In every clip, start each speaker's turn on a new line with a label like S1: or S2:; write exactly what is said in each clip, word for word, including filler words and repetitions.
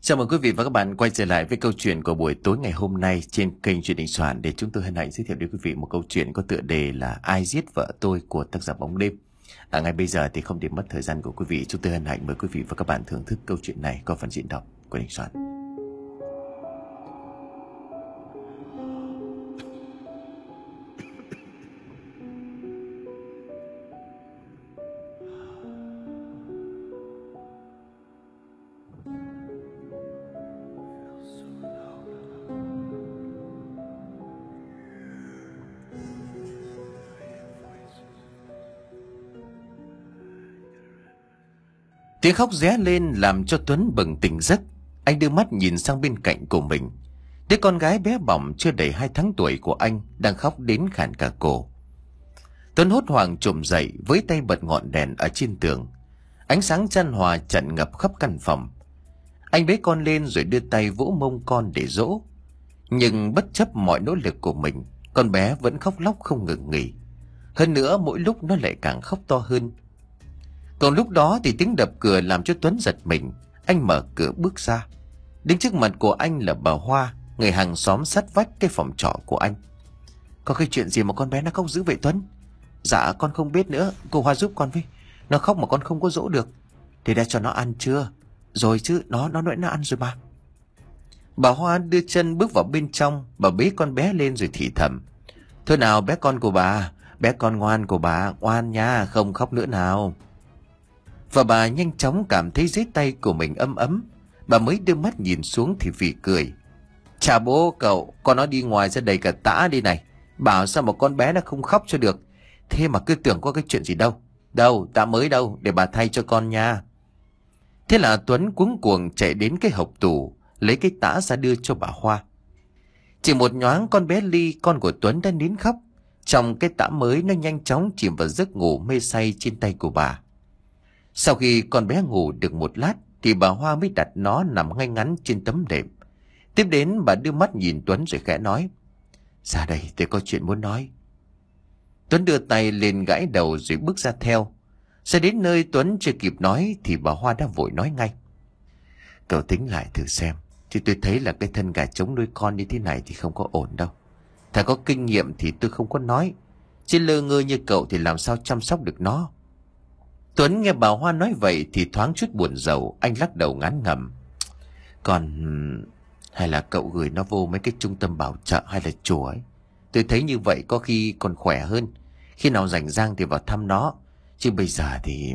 S1: Chào mừng quý vị và các bạn quay trở lại với câu chuyện của buổi tối ngày hôm nay trên kênh Chuyện Đình Soạn, để chúng tôi hân hạnh giới thiệu đến quý vị một câu chuyện có tựa đề là Ai Giết Vợ Tôi của tác giả Bóng Đêm. À, ngay bây giờ thì không để mất thời gian của quý vị, chúng tôi hân hạnh mời quý vị và các bạn thưởng thức câu chuyện này qua phần diễn đọc của Đình Soạn. Tiếng khóc ré lên làm cho Tuấn bừng tỉnh giấc. Anh đưa mắt nhìn sang bên cạnh của mình. Đứa con gái bé bỏng chưa đầy hai tháng tuổi của anh đang khóc đến khản cả cổ. Tuấn hốt hoảng trồm dậy, với tay bật ngọn đèn ở trên tường. Ánh sáng chan hòa tràn ngập khắp căn phòng. Anh bế con lên rồi đưa tay vỗ mông con để dỗ. Nhưng bất chấp mọi nỗ lực của mình, con bé vẫn khóc lóc không ngừng nghỉ. Hơn nữa mỗi lúc nó lại càng khóc to hơn. Còn lúc đó thì tiếng đập cửa làm cho Tuấn giật mình. Anh mở cửa bước ra. Đứng trước mặt của anh là bà Hoa, người hàng xóm sát vách cái phòng trọ của anh. Có cái chuyện gì mà con bé nó khóc dữ vậy Tuấn? Dạ con không biết nữa, cô Hoa giúp con với. Nó khóc mà con không có dỗ được. Thì đã cho nó ăn chưa? Rồi chứ, nó nó nói nó ăn rồi mà. Bà Hoa đưa chân bước vào bên trong. Bà bế con bé lên rồi thì thầm: Thôi nào bé con của bà, bé con ngoan của bà, ngoan nha, không khóc nữa nào. Và bà nhanh chóng cảm thấy dưới tay của mình ấm ấm. Bà mới đưa mắt nhìn xuống thì phì cười: Chà bố cậu, con nó đi ngoài ra đầy cả tã đi này. Bảo sao mà con bé nó không khóc cho được. Thế mà cứ tưởng có cái chuyện gì đâu. Đâu, tã mới đâu, để bà thay cho con nha. Thế là Tuấn cuống cuồng chạy đến cái hộc tủ, lấy cái tã ra đưa cho bà Hoa. Chỉ một nhoáng con bé Ly, con của Tuấn đã nín khóc. Trong cái tã mới nó nhanh chóng chìm vào giấc ngủ mê say trên tay của bà. Sau khi con bé ngủ được một lát thì bà Hoa mới đặt nó nằm ngay ngắn trên tấm đệm. Tiếp đến bà đưa mắt nhìn Tuấn rồi khẽ nói: Ra đây, tôi có chuyện muốn nói. Tuấn đưa tay lên gãi đầu rồi bước ra theo. Sẽ đến nơi Tuấn chưa kịp nói thì bà Hoa đã vội nói ngay: Cậu tính lại thử xem, chứ tôi thấy là cái thân gà trống nuôi con như thế này thì không có ổn đâu. Thà có kinh nghiệm thì tôi không có nói, chứ lơ ngơ như cậu thì làm sao chăm sóc được nó. Tuấn nghe bà Hoa nói vậy thì thoáng chút buồn rầu. Anh lắc đầu ngán ngẩm: Còn hay là cậu gửi nó vô mấy cái trung tâm bảo trợ hay là chùa ấy. Tôi thấy như vậy có khi còn khỏe hơn. Khi nào rảnh rang thì vào thăm nó. Chứ bây giờ thì...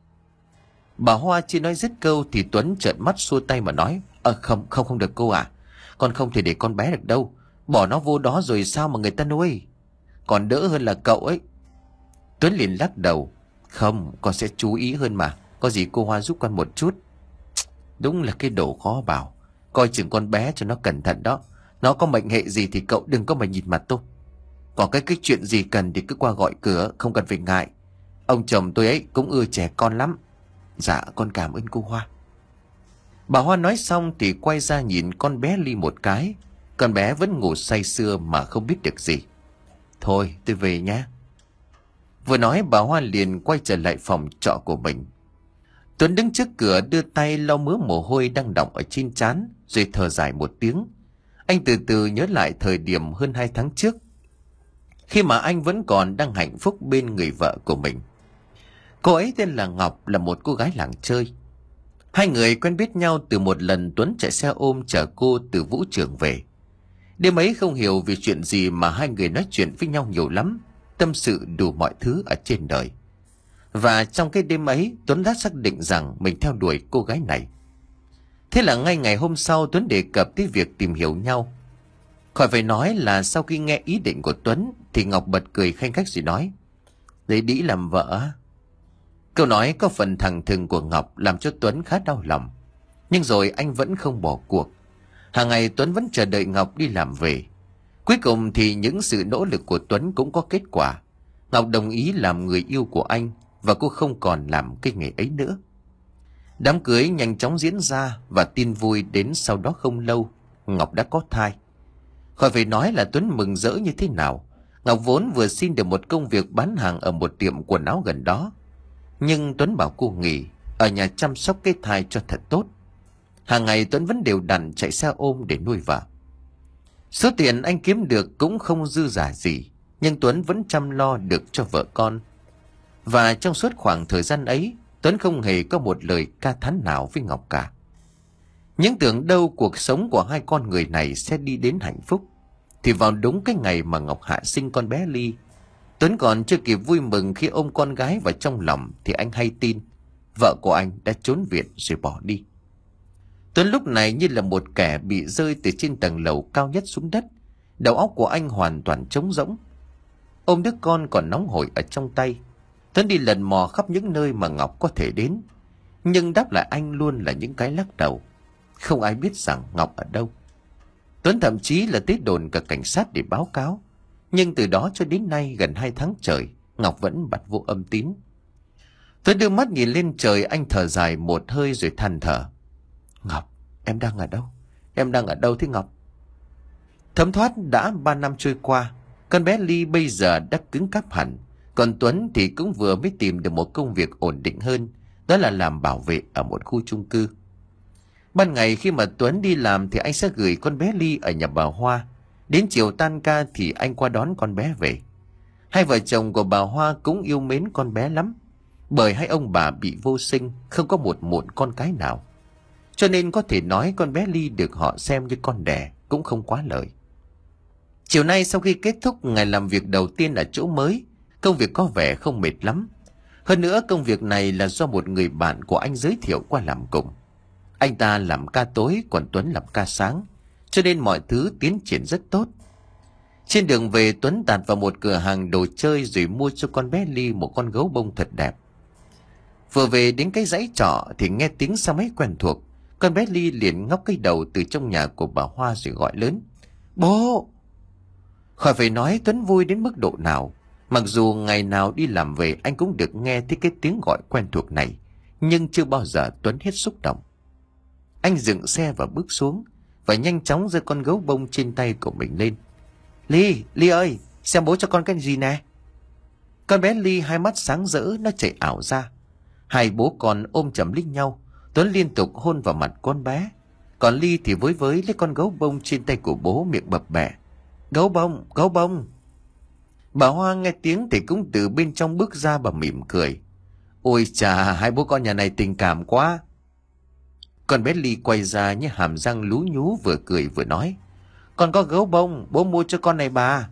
S1: Bà Hoa chưa nói dứt câu thì Tuấn trợn mắt xua tay mà nói: Ờ không, không không được cô à. Con không thể để con bé được đâu. Bỏ nó vô đó rồi sao mà người ta nuôi. Còn đỡ hơn là cậu ấy. Tuấn liền lắc đầu: Không, con sẽ chú ý hơn mà. Có gì cô Hoa giúp con một chút. Đúng là cái đồ khó bảo. Coi chừng con bé cho nó cẩn thận đó. Nó có mệnh hệ gì thì cậu đừng có mà nhìn mặt tôi. Còn cái cái chuyện gì cần thì cứ qua gọi cửa, không cần phải ngại. Ông chồng tôi ấy cũng ưa trẻ con lắm. Dạ con cảm ơn cô Hoa. Bà Hoa nói xong thì quay ra nhìn con bé Ly một cái. Con bé vẫn ngủ say sưa mà không biết được gì. Thôi tôi về nhé. Vừa nói bà Hoa liền quay trở lại phòng trọ của mình. Tuấn đứng trước cửa đưa tay lau mớ mồ hôi đang đọng ở trên trán, rồi thở dài một tiếng. Anh từ từ nhớ lại thời điểm hơn hai tháng trước, khi mà anh vẫn còn đang hạnh phúc bên người vợ của mình. Cô ấy tên là Ngọc, là một cô gái làng chơi. Hai người quen biết nhau từ một lần Tuấn chạy xe ôm chở cô từ vũ trường về. Đêm ấy không hiểu vì chuyện gì mà hai người nói chuyện với nhau nhiều lắm, tâm sự đủ mọi thứ ở trên đời. Và trong cái đêm ấy Tuấn đã xác định rằng mình theo đuổi cô gái này. Thế là ngay ngày hôm sau Tuấn đề cập tới việc tìm hiểu nhau. Khỏi phải nói là sau khi nghe ý định của Tuấn thì Ngọc bật cười khanh khách rồi nói: Lấy đĩ làm vợ. Câu nói có phần thẳng thừng của Ngọc làm cho Tuấn khá đau lòng. Nhưng rồi anh vẫn không bỏ cuộc. Hàng ngày Tuấn vẫn chờ đợi Ngọc đi làm về. Cuối cùng thì những sự nỗ lực của Tuấn cũng có kết quả. Ngọc đồng ý làm người yêu của anh, và cô không còn làm cái nghề ấy nữa. Đám cưới nhanh chóng diễn ra, và tin vui đến sau đó không lâu, Ngọc đã có thai. Khỏi phải nói là Tuấn mừng rỡ như thế nào. Ngọc vốn vừa xin được một công việc bán hàng ở một tiệm quần áo gần đó. Nhưng Tuấn bảo cô nghỉ, ở nhà chăm sóc cái thai cho thật tốt. Hàng ngày Tuấn vẫn đều đặn chạy xe ôm để nuôi vợ. Số tiền anh kiếm được cũng không dư giả gì, nhưng Tuấn vẫn chăm lo được cho vợ con. Và trong suốt khoảng thời gian ấy, Tuấn không hề có một lời ca thán nào với Ngọc cả. Những tưởng đâu cuộc sống của hai con người này sẽ đi đến hạnh phúc, thì vào đúng cái ngày mà Ngọc hạ sinh con bé Ly, Tuấn còn chưa kịp vui mừng khi ôm con gái vào trong lòng thì anh hay tin vợ của anh đã trốn viện rồi bỏ đi. Tuấn lúc này như là một kẻ bị rơi từ trên tầng lầu cao nhất xuống đất. Đầu óc của anh hoàn toàn trống rỗng. Ôm đứa con còn nóng hổi ở trong tay, Tuấn đi lần mò khắp những nơi mà Ngọc có thể đến. Nhưng đáp lại anh luôn là những cái lắc đầu. Không ai biết rằng Ngọc ở đâu. Tuấn thậm chí là tới đồn cả cảnh sát để báo cáo. Nhưng từ đó cho đến nay gần hai tháng trời, Ngọc vẫn bặt vô âm tín. Tuấn đưa mắt nhìn lên trời, anh thở dài một hơi rồi than thở. Ngọc, em đang ở đâu? Em đang ở đâu thế Ngọc? Thấm thoát đã ba năm trôi qua, con bé Ly bây giờ đã cứng cáp hẳn. Còn Tuấn thì cũng vừa mới tìm được một công việc ổn định hơn, đó là làm bảo vệ ở một khu chung cư. Ban ngày khi mà Tuấn đi làm thì anh sẽ gửi con bé Ly ở nhà bà Hoa. Đến chiều tan ca thì anh qua đón con bé về. Hai vợ chồng của bà Hoa cũng yêu mến con bé lắm, bởi hai ông bà bị vô sinh, không có một muộn con cái nào. Cho nên có thể nói con bé Ly được họ xem như con đẻ cũng không quá lời. Chiều nay sau khi kết thúc ngày làm việc đầu tiên ở chỗ mới, công việc có vẻ không mệt lắm. Hơn nữa công việc này là do một người bạn của anh giới thiệu qua làm cùng. Anh ta làm ca tối còn Tuấn làm ca sáng, cho nên mọi thứ tiến triển rất tốt. Trên đường về, Tuấn tạt vào một cửa hàng đồ chơi rồi mua cho con bé Ly một con gấu bông thật đẹp. Vừa về đến cái dãy trọ thì nghe tiếng xe máy quen thuộc. Con bé Ly liền ngóc cái đầu từ trong nhà của bà Hoa rồi gọi lớn. Bố! Khỏi phải nói Tuấn vui đến mức độ nào. Mặc dù ngày nào đi làm về anh cũng được nghe thấy cái tiếng gọi quen thuộc này, nhưng chưa bao giờ Tuấn hết xúc động. Anh dựng xe và bước xuống, và nhanh chóng giơ con gấu bông trên tay của mình lên. Ly, Ly ơi, xem bố cho con cái gì nè. Con bé Ly hai mắt sáng rỡ, nó chạy ảo ra. Hai bố con ôm chầm lấy nhau. Tuấn liên tục hôn vào mặt con bé, còn Ly thì với với lấy con gấu bông trên tay của bố, miệng bập bẹ. Gấu bông, gấu bông. Bà Hoa nghe tiếng thì cũng từ bên trong bước ra, bà mỉm cười. Ôi chà, hai bố con nhà này tình cảm quá. Con bé Ly quay ra như hàm răng lú nhú, vừa cười vừa nói. Con có gấu bông, bố mua cho con này bà.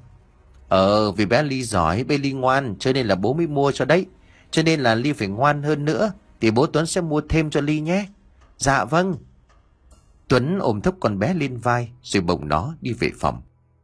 S1: Ờ, vì bé Ly giỏi, bé Ly ngoan, cho nên là bố mới mua cho đấy. Cho nên là Ly phải ngoan hơn nữa, thì bố Tuấn sẽ mua thêm cho Ly nhé. Dạ vâng. Tuấn ôm thốc con bé lên vai rồi bồng nó đi về phòng.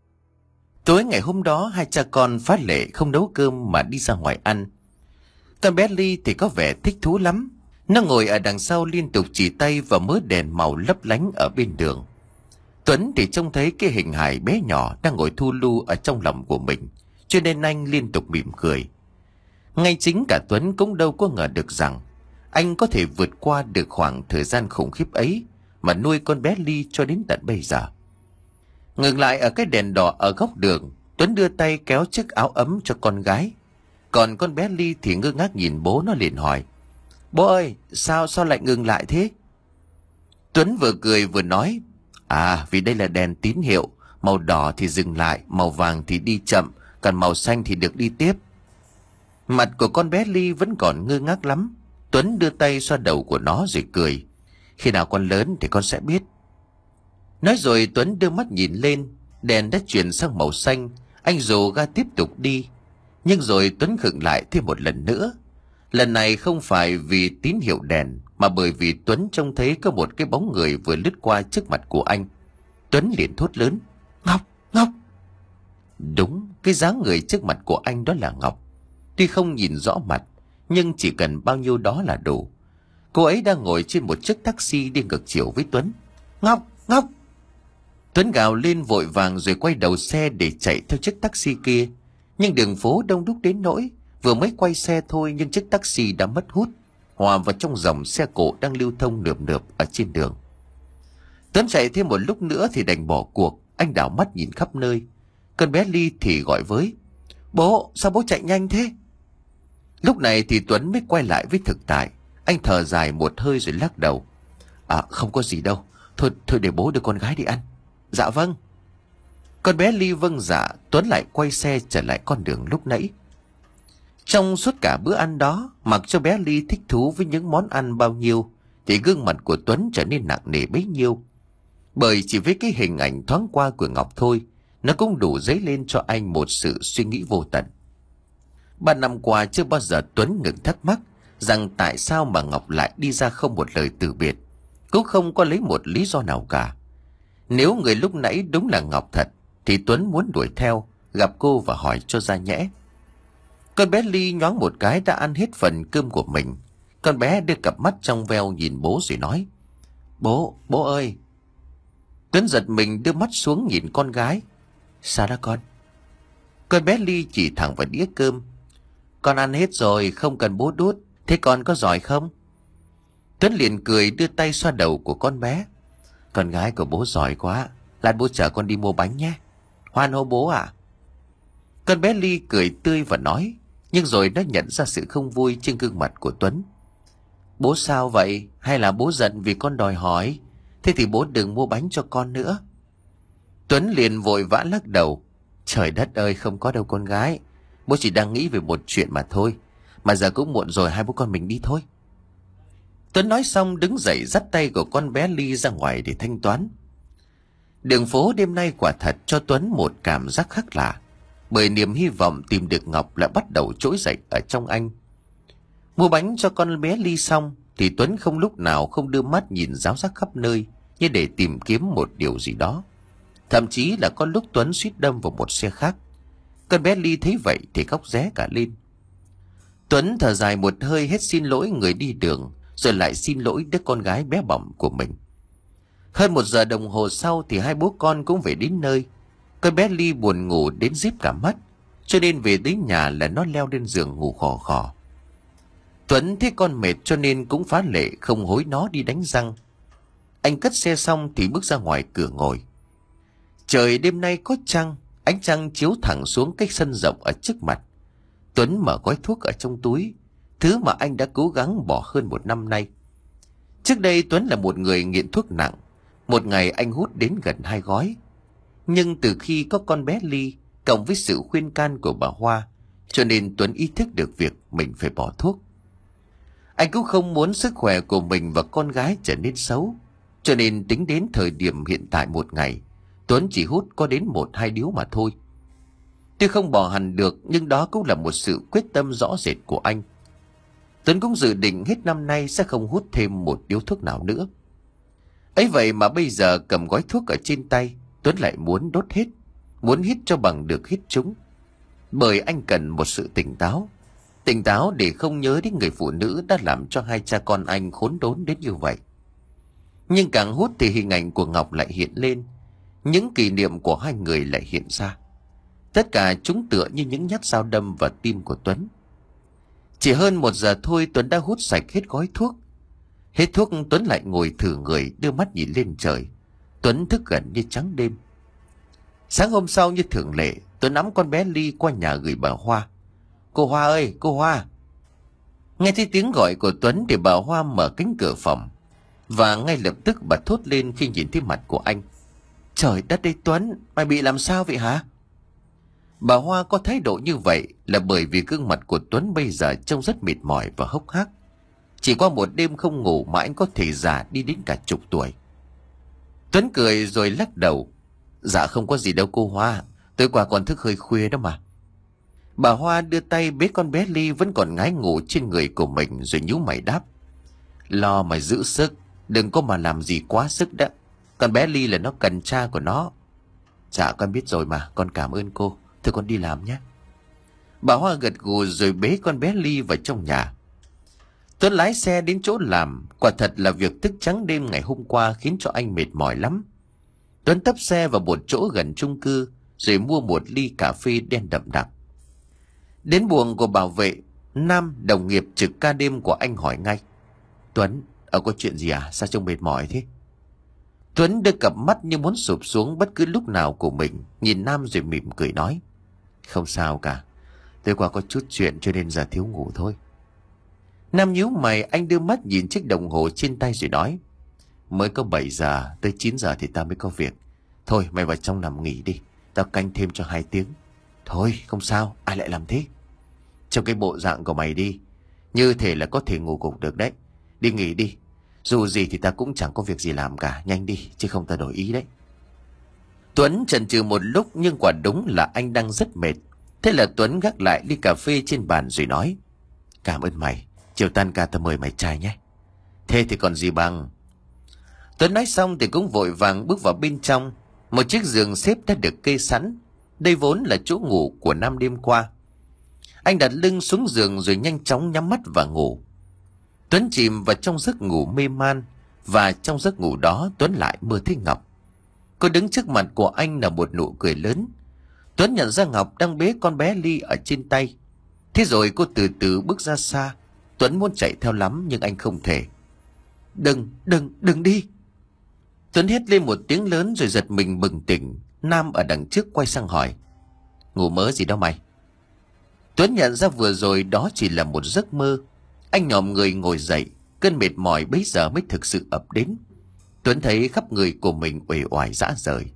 S1: Tối ngày hôm đó, hai cha con phá lệ không nấu cơm mà đi ra ngoài ăn. Con bé Ly thì có vẻ thích thú lắm. Nó ngồi ở đằng sau liên tục chỉ tay vào mớ đèn màu lấp lánh ở bên đường. Tuấn thì trông thấy cái hình hài bé nhỏ đang ngồi thu lu ở trong lòng của mình, cho nên anh liên tục mỉm cười. Ngay chính cả Tuấn cũng đâu có ngờ được rằng anh có thể vượt qua được khoảng thời gian khủng khiếp ấy mà nuôi con bé Ly cho đến tận bây giờ. Ngừng lại ở cái đèn đỏ ở góc đường, Tuấn đưa tay kéo chiếc áo ấm cho con gái. Còn con bé Ly thì ngơ ngác nhìn bố, nó liền hỏi. Bố ơi, sao sao lại ngừng lại thế? Tuấn vừa cười vừa nói. À, vì đây là đèn tín hiệu, màu đỏ thì dừng lại, màu vàng thì đi chậm, còn màu xanh thì được đi tiếp. Mặt của con bé Ly vẫn còn ngơ ngác lắm. Tuấn đưa tay xoa đầu của nó rồi cười. Khi nào con lớn thì con sẽ biết. Nói rồi Tuấn đưa mắt nhìn lên, đèn đã chuyển sang màu xanh. Anh rồ ga tiếp tục đi. Nhưng rồi Tuấn khựng lại thêm một lần nữa. Lần này không phải vì tín hiệu đèn, mà bởi vì Tuấn trông thấy có một cái bóng người vừa lướt qua trước mặt của anh. Tuấn liền thốt lớn. Ngọc, Ngọc. Đúng, cái dáng người trước mặt của anh đó là Ngọc. Tuy không nhìn rõ mặt, nhưng chỉ cần bao nhiêu đó là đủ. Cô ấy đang ngồi trên một chiếc taxi đi ngược chiều với Tuấn. Ngọc, Ngọc. Tuấn gào lên vội vàng rồi quay đầu xe để chạy theo chiếc taxi kia. Nhưng đường phố đông đúc đến nỗi vừa mới quay xe thôi nhưng chiếc taxi đã mất hút, hòa vào trong dòng xe cộ đang lưu thông nườm nượp ở trên đường. Tuấn chạy thêm một lúc nữa thì đành bỏ cuộc. Anh đảo mắt nhìn khắp nơi. Con bé Ly thì gọi với. Bố, sao bố chạy nhanh thế? Lúc này thì Tuấn mới quay lại với thực tại. Anh thở dài một hơi rồi lắc đầu. À không có gì đâu. Thôi thôi để bố đưa con gái đi ăn. Dạ vâng. Con bé Ly vâng dạ. Tuấn lại quay xe trở lại con đường lúc nãy. Trong suốt cả bữa ăn đó, mặc cho bé Ly thích thú với những món ăn bao nhiêu, thì gương mặt của Tuấn trở nên nặng nề bấy nhiêu. Bởi chỉ với cái hình ảnh thoáng qua của Ngọc thôi, nó cũng đủ dấy lên cho anh một sự suy nghĩ vô tận. Ba năm qua chưa bao giờ Tuấn ngừng thắc mắc rằng tại sao mà Ngọc lại đi ra không một lời từ biệt, cũng không có lấy một lý do nào cả. Nếu người lúc nãy đúng là Ngọc thật, thì Tuấn muốn đuổi theo, gặp cô và hỏi cho ra nhẽ. Con bé Ly nhoáng một cái đã ăn hết phần cơm của mình. Con bé đưa cặp mắt trong veo nhìn bố rồi nói: Bố, bố ơi. Tuấn giật mình đưa mắt xuống nhìn con gái. Sao đó con? Con bé Ly chỉ thẳng vào đĩa cơm. Con ăn hết rồi, không cần bố đút. Thế con có giỏi không? Tuấn liền cười đưa tay xoa đầu của con bé. Con gái của bố giỏi quá. Lát bố chở con đi mua bánh nhé. Hoan hô bố ạ. Con bé Ly cười tươi và nói, nhưng rồi nó nhận ra sự không vui trên gương mặt của Tuấn. Bố sao vậy? Hay là bố giận vì con đòi hỏi? Thế thì bố đừng mua bánh cho con nữa. Tuấn liền vội vã lắc đầu. Trời đất ơi, không có đâu con gái. Bố chỉ đang nghĩ về một chuyện mà thôi. Mà giờ cũng muộn rồi, hai bố con mình đi thôi. Tuấn nói xong đứng dậy dắt tay của con bé Ly ra ngoài để thanh toán. Đường phố đêm nay quả thật cho Tuấn một cảm giác khác lạ. Bởi niềm hy vọng tìm được Ngọc lại bắt đầu trỗi dậy ở trong anh. Mua bánh cho con bé Ly xong thì Tuấn không lúc nào không đưa mắt nhìn ráo rác khắp nơi, như để tìm kiếm một điều gì đó. Thậm chí là có lúc Tuấn suýt đâm vào một xe khác. Con bé Ly thấy vậy thì khóc ré cả lên. Tuấn thở dài một hơi, hết xin lỗi người đi đường, rồi lại xin lỗi đứa con gái bé bỏng của mình. Hơn một giờ đồng hồ sau thì hai bố con cũng về đến nơi. Con bé Ly buồn ngủ đến díp cả mắt, cho nên về đến nhà là nó leo lên giường ngủ khò khò. Tuấn thấy con mệt cho nên cũng phá lệ không hối nó đi đánh răng. Anh cất xe xong thì bước ra ngoài cửa ngồi. Trời đêm nay có trăng, ánh trăng chiếu thẳng xuống cái sân rộng ở trước mặt. Tuấn mở gói thuốc ở trong túi, thứ mà anh đã cố gắng bỏ hơn một năm nay. Trước đây Tuấn là một người nghiện thuốc nặng, một ngày anh hút đến gần hai gói. Nhưng từ khi có con bé Ly, cộng với sự khuyên can của bà Hoa, cho nên Tuấn ý thức được việc mình phải bỏ thuốc. Anh cũng không muốn sức khỏe của mình và con gái trở nên xấu, cho nên tính đến thời điểm hiện tại một ngày, Tuấn chỉ hút có đến một hai điếu mà thôi. Tuy không bỏ hẳn được, nhưng đó cũng là một sự quyết tâm rõ rệt của anh. Tuấn cũng dự định hết năm nay sẽ không hút thêm một điếu thuốc nào nữa. Ấy vậy mà bây giờ cầm gói thuốc ở trên tay, Tuấn lại muốn đốt hết, muốn hít cho bằng được hít chúng. Bởi anh cần một sự tỉnh táo, tỉnh táo để không nhớ đến người phụ nữ đã làm cho hai cha con anh khốn đốn đến như vậy. Nhưng càng hút thì hình ảnh của Ngọc lại hiện lên, những kỷ niệm của hai người lại hiện ra. Tất cả chúng tựa như những nhát dao đâm vào tim của Tuấn. Chỉ hơn một giờ thôi Tuấn đã hút sạch hết gói thuốc. Hết thuốc Tuấn lại ngồi thử người, đưa mắt nhìn lên trời. Tuấn thức gần như trắng đêm. Sáng hôm sau như thường lệ, Tuấn nắm con bé Ly qua nhà gửi bà Hoa. Cô Hoa ơi, cô Hoa. Nghe thấy tiếng gọi của Tuấn thì bà Hoa mở cánh cửa phòng, và ngay lập tức bà thốt lên khi nhìn thấy mặt của anh. Trời đất ơi Tuấn, mày bị làm sao vậy hả? Bà Hoa có thái độ như vậy là bởi vì gương mặt của Tuấn bây giờ trông rất mệt mỏi và hốc hác. Chỉ qua một đêm không ngủ mà anh có thể già đi đến cả chục tuổi. Tuấn cười rồi lắc đầu. Dạ không có gì đâu cô Hoa, tối qua còn thức hơi khuya đó mà. Bà Hoa đưa tay bế con bé Ly vẫn còn ngái ngủ trên người của mình rồi nhíu mày đáp. Lo mà giữ sức, đừng có mà làm gì quá sức đó. Con bé Ly là nó cần cha của nó. Dạ con biết rồi mà, con cảm ơn cô. Thôi con đi làm nhé. Bà Hoa gật gù rồi bế con bé Ly vào trong nhà. Tuấn lái xe đến chỗ làm. Quả thật là việc thức trắng đêm ngày hôm qua khiến cho anh mệt mỏi lắm. Tuấn tấp xe vào một chỗ gần chung cư rồi mua một ly cà phê đen đậm đặc. Đến buồng của bảo vệ, Nam, đồng nghiệp trực ca đêm của anh hỏi ngay. Tuấn, ở có chuyện gì à? Sao trông mệt mỏi thế? Tuấn đưa cặp mắt như muốn sụp xuống bất cứ lúc nào của mình, nhìn Nam rồi mỉm cười nói. Không sao cả, tối qua có chút chuyện cho nên giờ thiếu ngủ thôi. Nam nhíu mày, anh đưa mắt nhìn chiếc đồng hồ trên tay rồi nói. Mới có bảy giờ, tới chín giờ thì tao mới có việc. Thôi mày vào trong nằm nghỉ đi, tao canh thêm cho hai tiếng. Thôi không sao, ai lại làm thế? Trong cái bộ dạng của mày đi, như thể là có thể ngủ gục được đấy. Đi nghỉ đi, dù gì thì ta cũng chẳng có việc gì làm cả. Nhanh đi, chứ không ta đổi ý đấy. Tuấn chần chừ một lúc, nhưng quả đúng là anh đang rất mệt. Thế là Tuấn gác lại ly cà phê trên bàn rồi nói: Cảm ơn mày, chiều tan ca ta mời mày trai nhé. Thế thì còn gì bằng. Tuấn nói xong thì cũng vội vàng bước vào bên trong. Một chiếc giường xếp đã được kê sẵn. Đây vốn là chỗ ngủ của Nam đêm qua. Anh đặt lưng xuống giường rồi nhanh chóng nhắm mắt và ngủ. Tuấn chìm vào trong giấc ngủ mê man. Và trong giấc ngủ đó Tuấn lại mơ thấy Ngọc. Cô đứng trước mặt của anh là một nụ cười lớn. Tuấn nhận ra Ngọc đang bế con bé Ly ở trên tay. Thế rồi cô từ từ bước ra xa. Tuấn muốn chạy theo lắm nhưng anh không thể. Đừng, đừng, đừng đi. Tuấn hét lên một tiếng lớn rồi giật mình bừng tỉnh. Nam ở đằng trước quay sang hỏi: Ngủ mớ gì đó mày? Tuấn nhận ra vừa rồi đó chỉ là một giấc mơ. Anh nhòm người ngồi dậy. Cơn mệt mỏi bấy giờ mới thực sự ập đến. Tuấn thấy khắp người của mình uể oải rã rời.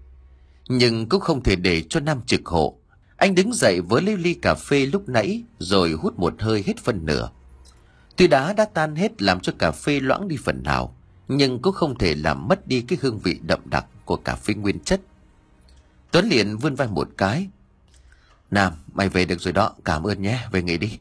S1: Nhưng cũng không thể để cho Nam trực hộ. Anh đứng dậy với lấy ly cà phê lúc nãy rồi hút một hơi hết phân nửa. Tuy đá đã tan hết làm cho cà phê loãng đi phần nào, nhưng cũng không thể làm mất đi cái hương vị đậm đặc của cà phê nguyên chất. Tuấn liền vươn vai một cái: Nam, mày về được rồi đó, cảm ơn nhé, về nghỉ đi.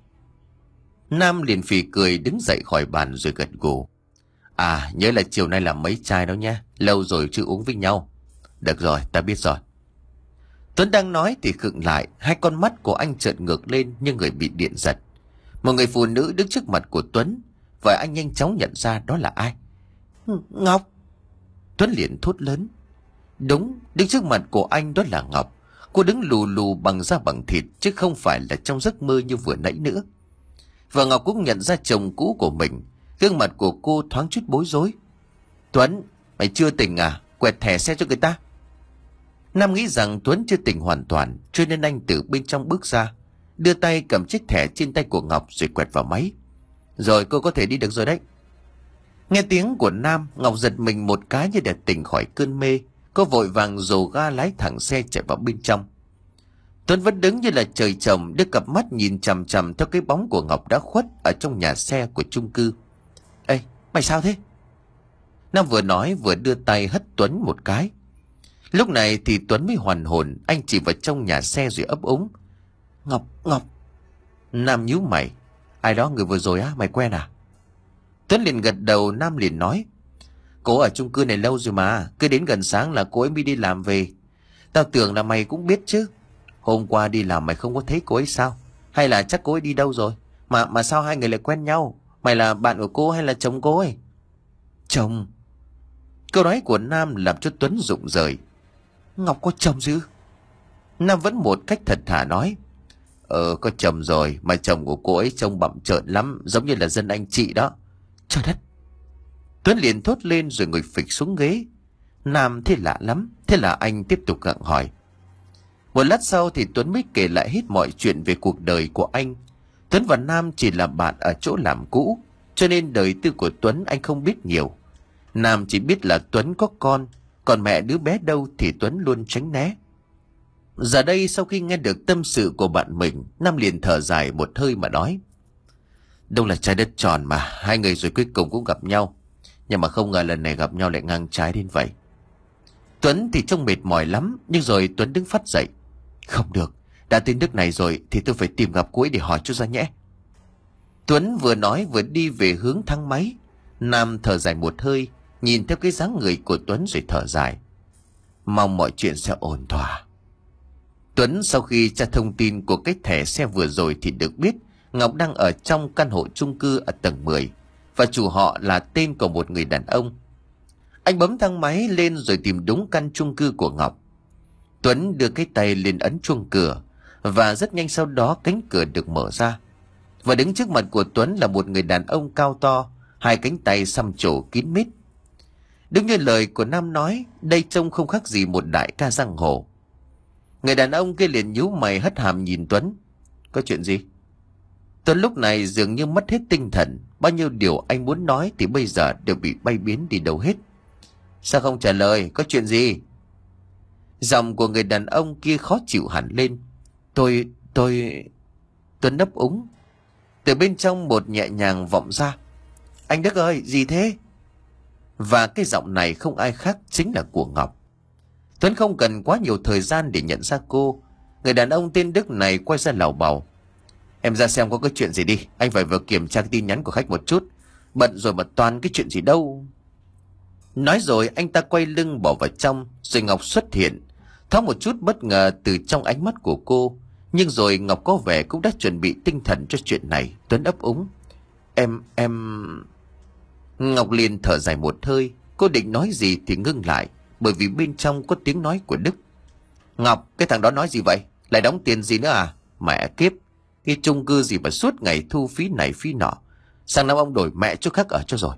S1: Nam liền phì cười đứng dậy khỏi bàn rồi gật gù: À, nhớ là chiều nay làm mấy chai đó nhé, lâu rồi chưa uống với nhau. Được rồi, ta biết rồi. Tuấn đang nói thì khựng lại, hai con mắt của anh trợn ngược lên như người bị điện giật. Một người phụ nữ đứng trước mặt của Tuấn, và anh nhanh chóng nhận ra đó là ai. Ngọc! Tuấn liền thốt lớn. Đúng, đứng trước mặt của anh đó là Ngọc. Cô đứng lù lù bằng da bằng thịt, chứ không phải là trong giấc mơ như vừa nãy nữa. Và Ngọc cũng nhận ra chồng cũ của mình. Gương mặt của cô thoáng chút bối rối. Tuấn, mày chưa tỉnh à? Quẹt thẻ xe cho người ta. Nam nghĩ rằng Tuấn chưa tỉnh hoàn toàn, cho nên anh từ bên trong bước ra, đưa tay cầm chiếc thẻ trên tay của Ngọc rồi quẹt vào máy. Rồi, cô có thể đi được rồi đấy. Nghe tiếng của Nam, Ngọc giật mình một cái như để tỉnh khỏi cơn mê. Cô vội vàng dồ ga lái thẳng xe chạy vào bên trong. Tuấn vẫn đứng như là trời trồng, đưa cặp mắt nhìn chằm chằm theo cái bóng của Ngọc đã khuất ở trong nhà xe của chung cư. Ê, mày sao thế? Nam vừa nói vừa đưa tay hất Tuấn một cái. Lúc này thì Tuấn mới hoàn hồn, anh chỉ vào trong nhà xe rồi ấp úng: Ngọc, Ngọc. Nam nhíu mày: Ai đó, người vừa rồi á, mày quen à? Tuấn liền gật đầu. Nam liền nói: Cô ở chung cư này lâu rồi mà, cứ đến gần sáng là cô ấy mới đi làm về. Tao tưởng là mày cũng biết chứ. Hôm qua đi làm mày không có thấy cô ấy sao? Hay là chắc cô ấy đi đâu rồi? Mà mà sao hai người lại quen nhau? Mày là bạn của cô hay là chồng cô ấy? Chồng? Câu nói của Nam làm cho Tuấn rụng rời. Ngọc có chồng chứ? Nam vẫn một cách thật thà nói: Ờ, có chồng rồi, mà chồng của cô ấy trông bặm trợn lắm, giống như là dân anh chị đó. Trời đất! Tuấn liền thốt lên rồi ngồi phịch xuống ghế. Nam thế lạ lắm. Thế là anh tiếp tục gặng hỏi. Một lát sau thì Tuấn mới kể lại hết mọi chuyện về cuộc đời của anh. Tuấn và Nam chỉ là bạn ở chỗ làm cũ, cho nên đời tư của Tuấn anh không biết nhiều. Nam chỉ biết là Tuấn có con, còn mẹ đứa bé đâu thì Tuấn luôn tránh né. Giờ đây sau khi nghe được tâm sự của bạn mình, Nam liền thở dài một hơi mà nói: Đâu là trái đất tròn mà, hai người rồi cuối cùng cũng gặp nhau. Nhưng mà không ngờ lần này gặp nhau lại ngang trái đến vậy. Tuấn thì trông mệt mỏi lắm, nhưng rồi Tuấn đứng phắt dậy: Không được, đã tới nước này rồi thì tôi phải tìm gặp cô ấy để hỏi cho ra nhẽ. Tuấn vừa nói vừa đi về hướng thang máy. Nam thở dài một hơi, nhìn theo cái dáng người của Tuấn rồi thở dài: Mong mọi chuyện sẽ ổn thỏa. Tuấn sau khi tra thông tin của cái thẻ xe vừa rồi thì được biết Ngọc đang ở trong căn hộ chung cư ở tầng mười, và chủ họ là tên của một người đàn ông. Anh bấm thang máy lên rồi tìm đúng căn chung cư của Ngọc. Tuấn đưa cái tay lên ấn chuông cửa, và rất nhanh sau đó cánh cửa được mở ra. Và đứng trước mặt của Tuấn là một người đàn ông cao to, hai cánh tay xăm trổ kín mít. Đúng như lời của Nam nói, đây trông không khác gì một đại ca giang hồ. Người đàn ông kia liền nhíu mày hất hàm nhìn Tuấn: Có chuyện gì? Tuấn lúc này dường như mất hết tinh thần. Bao nhiêu điều anh muốn nói thì bây giờ đều bị bay biến đi đâu hết. Sao không trả lời, có chuyện gì? Giọng của người đàn ông kia khó chịu hẳn lên. Tôi, tôi... Tuấn nấp úng. Từ bên trong một nhẹ nhàng vọng ra. Anh Đức ơi, gì thế? Và cái giọng này không ai khác chính là của Ngọc. Tuấn không cần quá nhiều thời gian để nhận ra cô. Người đàn ông tên Đức này quay ra lảo bảo. Em ra xem có cái chuyện gì đi. Anh phải vừa kiểm tra cái tin nhắn của khách một chút. Bận rồi mà toàn cái chuyện gì đâu. Nói rồi anh ta quay lưng bỏ vào trong. Rồi Ngọc xuất hiện. Thoáng một chút bất ngờ từ trong ánh mắt của cô. Nhưng rồi Ngọc có vẻ cũng đã chuẩn bị tinh thần cho chuyện này. Tuấn ấp úng. Em, em... Ngọc liền thở dài một hơi. Cô định nói gì thì ngưng lại. Bởi vì bên trong có tiếng nói của Đức. Ngọc, cái thằng đó nói gì vậy? Lại đóng tiền gì nữa à? Mẹ kiếp, cái chung cư gì mà suốt ngày thu phí này phí nọ. Sang năm ông đổi mẹ chỗ khác ở cho rồi.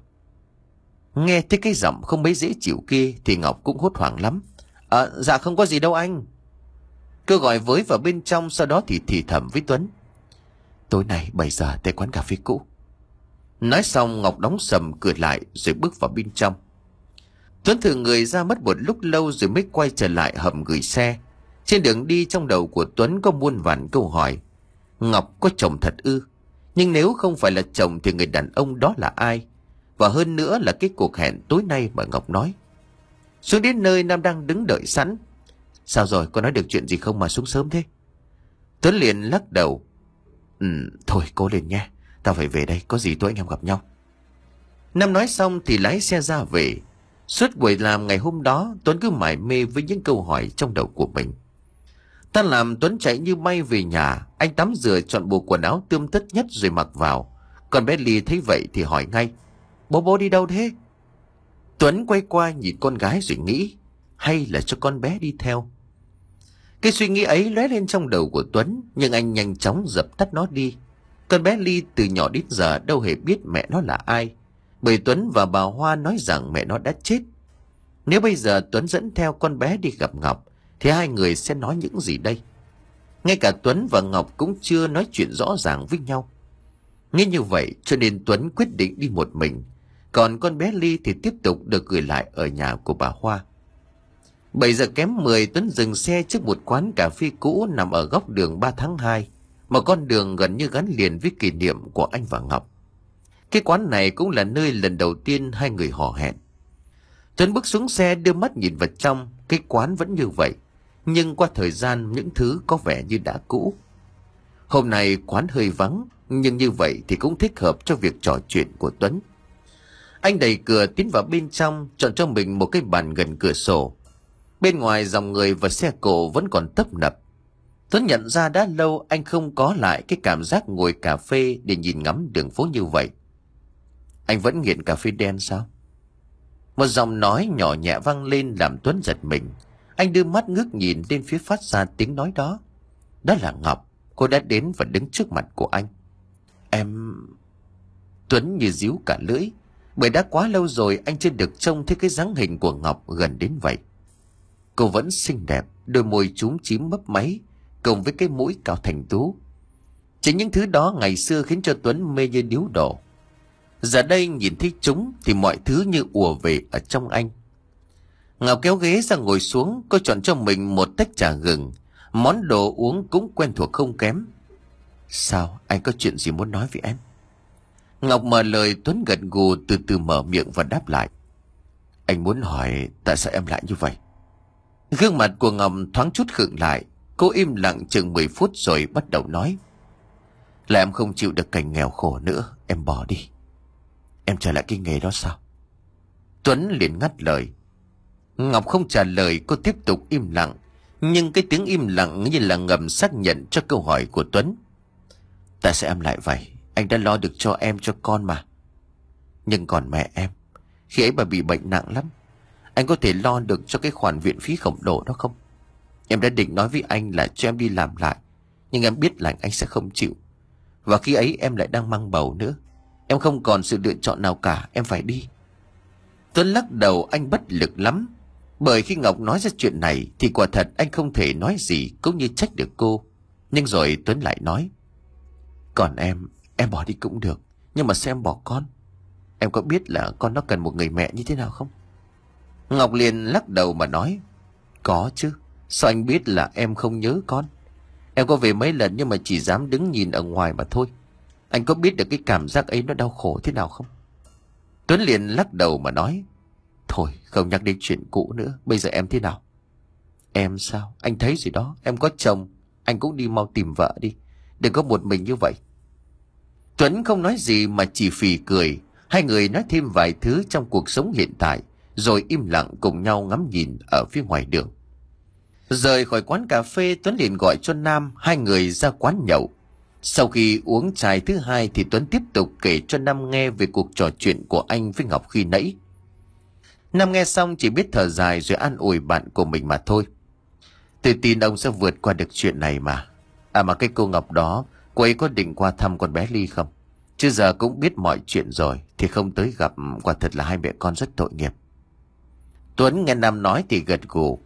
S1: Nghe thấy cái giọng không mấy dễ chịu kia thì Ngọc cũng hốt hoảng lắm. À, dạ không có gì đâu anh. Cô gọi với vào bên trong, sau đó thì thì thầm với Tuấn. Tối nay bảy giờ tới quán cà phê cũ. Nói xong Ngọc đóng sầm cửa lại rồi bước vào bên trong. Tuấn thử người ra mất một lúc lâu rồi mới quay trở lại hầm gửi xe. Trên đường đi trong đầu của Tuấn có muôn vàn câu hỏi. Ngọc có chồng thật ư? Nhưng nếu không phải là chồng thì người đàn ông đó là ai? Và hơn nữa là cái cuộc hẹn tối nay mà Ngọc nói. Xuống đến nơi Nam đang đứng đợi sẵn. Sao rồi, có nói được chuyện gì không mà xuống sớm thế? Tuấn liền lắc đầu. Ừ, thôi cố lên nha. Tao phải về đây, có gì tối anh em gặp nhau. Nam nói xong thì lái xe ra về. Suốt buổi làm ngày hôm đó, Tuấn cứ mải mê với những câu hỏi trong đầu của mình. Ta làm Tuấn chạy như bay về nhà. Anh tắm rửa chọn bộ quần áo tươm tất nhất rồi mặc vào. Còn bé Ly thấy vậy thì hỏi ngay. Bố bố đi đâu thế? Tuấn quay qua nhìn con gái rồi nghĩ. Hay là cho con bé đi theo? Cái suy nghĩ ấy lóe lên trong đầu của Tuấn. Nhưng anh nhanh chóng dập tắt nó đi. Con bé Ly từ nhỏ đến giờ đâu hề biết mẹ nó là ai. Bởi Tuấn và bà Hoa nói rằng mẹ nó đã chết. Nếu bây giờ Tuấn dẫn theo con bé đi gặp Ngọc thì hai người sẽ nói những gì đây? Ngay cả Tuấn và Ngọc cũng chưa nói chuyện rõ ràng với nhau. Nghĩ như vậy cho nên Tuấn quyết định đi một mình. Còn con bé Ly thì tiếp tục được gửi lại ở nhà của bà Hoa. Bảy giờ kém mười, Tuấn dừng xe trước một quán cà phê cũ nằm ở góc đường ba tháng hai. Một con đường gần như gắn liền với kỷ niệm của anh và Ngọc. Cái quán này cũng là nơi lần đầu tiên hai người hò hẹn. Tuấn bước xuống xe đưa mắt nhìn vào trong. Cái quán vẫn như vậy. Nhưng qua thời gian những thứ có vẻ như đã cũ. Hôm nay quán hơi vắng. Nhưng như vậy thì cũng thích hợp cho việc trò chuyện của Tuấn. Anh đẩy cửa tiến vào bên trong. Chọn cho mình một cái bàn gần cửa sổ. Bên ngoài dòng người và xe cộ vẫn còn tấp nập. Tuấn nhận ra đã lâu anh không có lại cái cảm giác ngồi cà phê để nhìn ngắm đường phố như vậy. Anh vẫn nghiện cà phê đen sao? Một giọng nói nhỏ nhẹ vang lên làm Tuấn giật mình. Anh đưa mắt ngước nhìn lên phía phát ra tiếng nói đó. Đó là Ngọc. Cô đã đến và đứng trước mặt của anh. Em... Tuấn như díu cả lưỡi. Bởi đã quá lâu rồi anh chưa được trông thấy cái dáng hình của Ngọc gần đến vậy. Cô vẫn xinh đẹp, đôi môi chúm chím mấp máy, cùng với cái mũi cao thành tú. Chỉ những thứ đó ngày xưa khiến cho Tuấn mê như điếu đổ. Giờ đây nhìn thấy chúng thì mọi thứ như ùa về ở trong anh. Ngọc kéo ghế ra ngồi xuống, cô chọn cho mình một tách trà gừng. Món đồ uống cũng quen thuộc không kém. Sao, anh có chuyện gì muốn nói với em? Ngọc mở lời. Tuấn gật gù từ từ mở miệng và đáp lại. Anh muốn hỏi tại sao em lại như vậy? Gương mặt của Ngọc thoáng chút khựng lại. Cô im lặng chừng mười phút rồi bắt đầu nói. Là em không chịu được cảnh nghèo khổ nữa, em bỏ đi. Em trở lại cái nghề đó sao? Tuấn liền ngắt lời. Ngọc không trả lời, cô tiếp tục im lặng. Nhưng cái tiếng im lặng như là ngầm xác nhận cho câu hỏi của Tuấn. Tại sao em lại vậy? Anh đã lo được cho em cho con mà. Nhưng còn mẹ em, khi ấy bà bị bệnh nặng lắm. Anh có thể lo được cho cái khoản viện phí khổng lồ đó không? Em đã định nói với anh là cho em đi làm lại. Nhưng em biết là anh sẽ không chịu. Và khi ấy em lại đang mang bầu nữa. Em không còn sự lựa chọn nào cả, em phải đi. Tuấn lắc đầu, anh bất lực lắm. Bởi khi Ngọc nói ra chuyện này thì quả thật anh không thể nói gì cũng như trách được cô. Nhưng rồi Tuấn lại nói. Còn em, em bỏ đi cũng được. Nhưng mà sao em bỏ con? Em có biết là con nó cần một người mẹ như thế nào không? Ngọc liền lắc đầu mà nói, có chứ. Sao anh biết là em không nhớ con? Em có về mấy lần nhưng mà chỉ dám đứng nhìn ở ngoài mà thôi. Anh có biết được cái cảm giác ấy nó đau khổ thế nào không? Tuấn liền lắc đầu mà nói, thôi không nhắc đến chuyện cũ nữa. Bây giờ em thế nào? Em sao? Anh thấy gì đó. Em có chồng. Anh cũng đi mau tìm vợ đi. Đừng có một mình như vậy. Tuấn không nói gì mà chỉ phì cười. Hai người nói thêm vài thứ trong cuộc sống hiện tại, rồi im lặng cùng nhau ngắm nhìn ở phía ngoài đường. Rời khỏi quán cà phê, Tuấn liền gọi cho Nam. Hai người ra quán nhậu. Sau khi uống chai thứ hai thì Tuấn tiếp tục kể cho Nam nghe về cuộc trò chuyện của anh với Ngọc khi nãy. Nam nghe xong chỉ biết thở dài rồi an ủi bạn của mình mà thôi. Tôi tin ông sẽ vượt qua được chuyện này mà. À mà cái cô Ngọc đó, cô ấy có định qua thăm con bé Ly không? Chứ giờ cũng biết mọi chuyện rồi thì không tới gặp, quả thật là hai mẹ con rất tội nghiệp. Tuấn nghe Nam nói thì gật gù.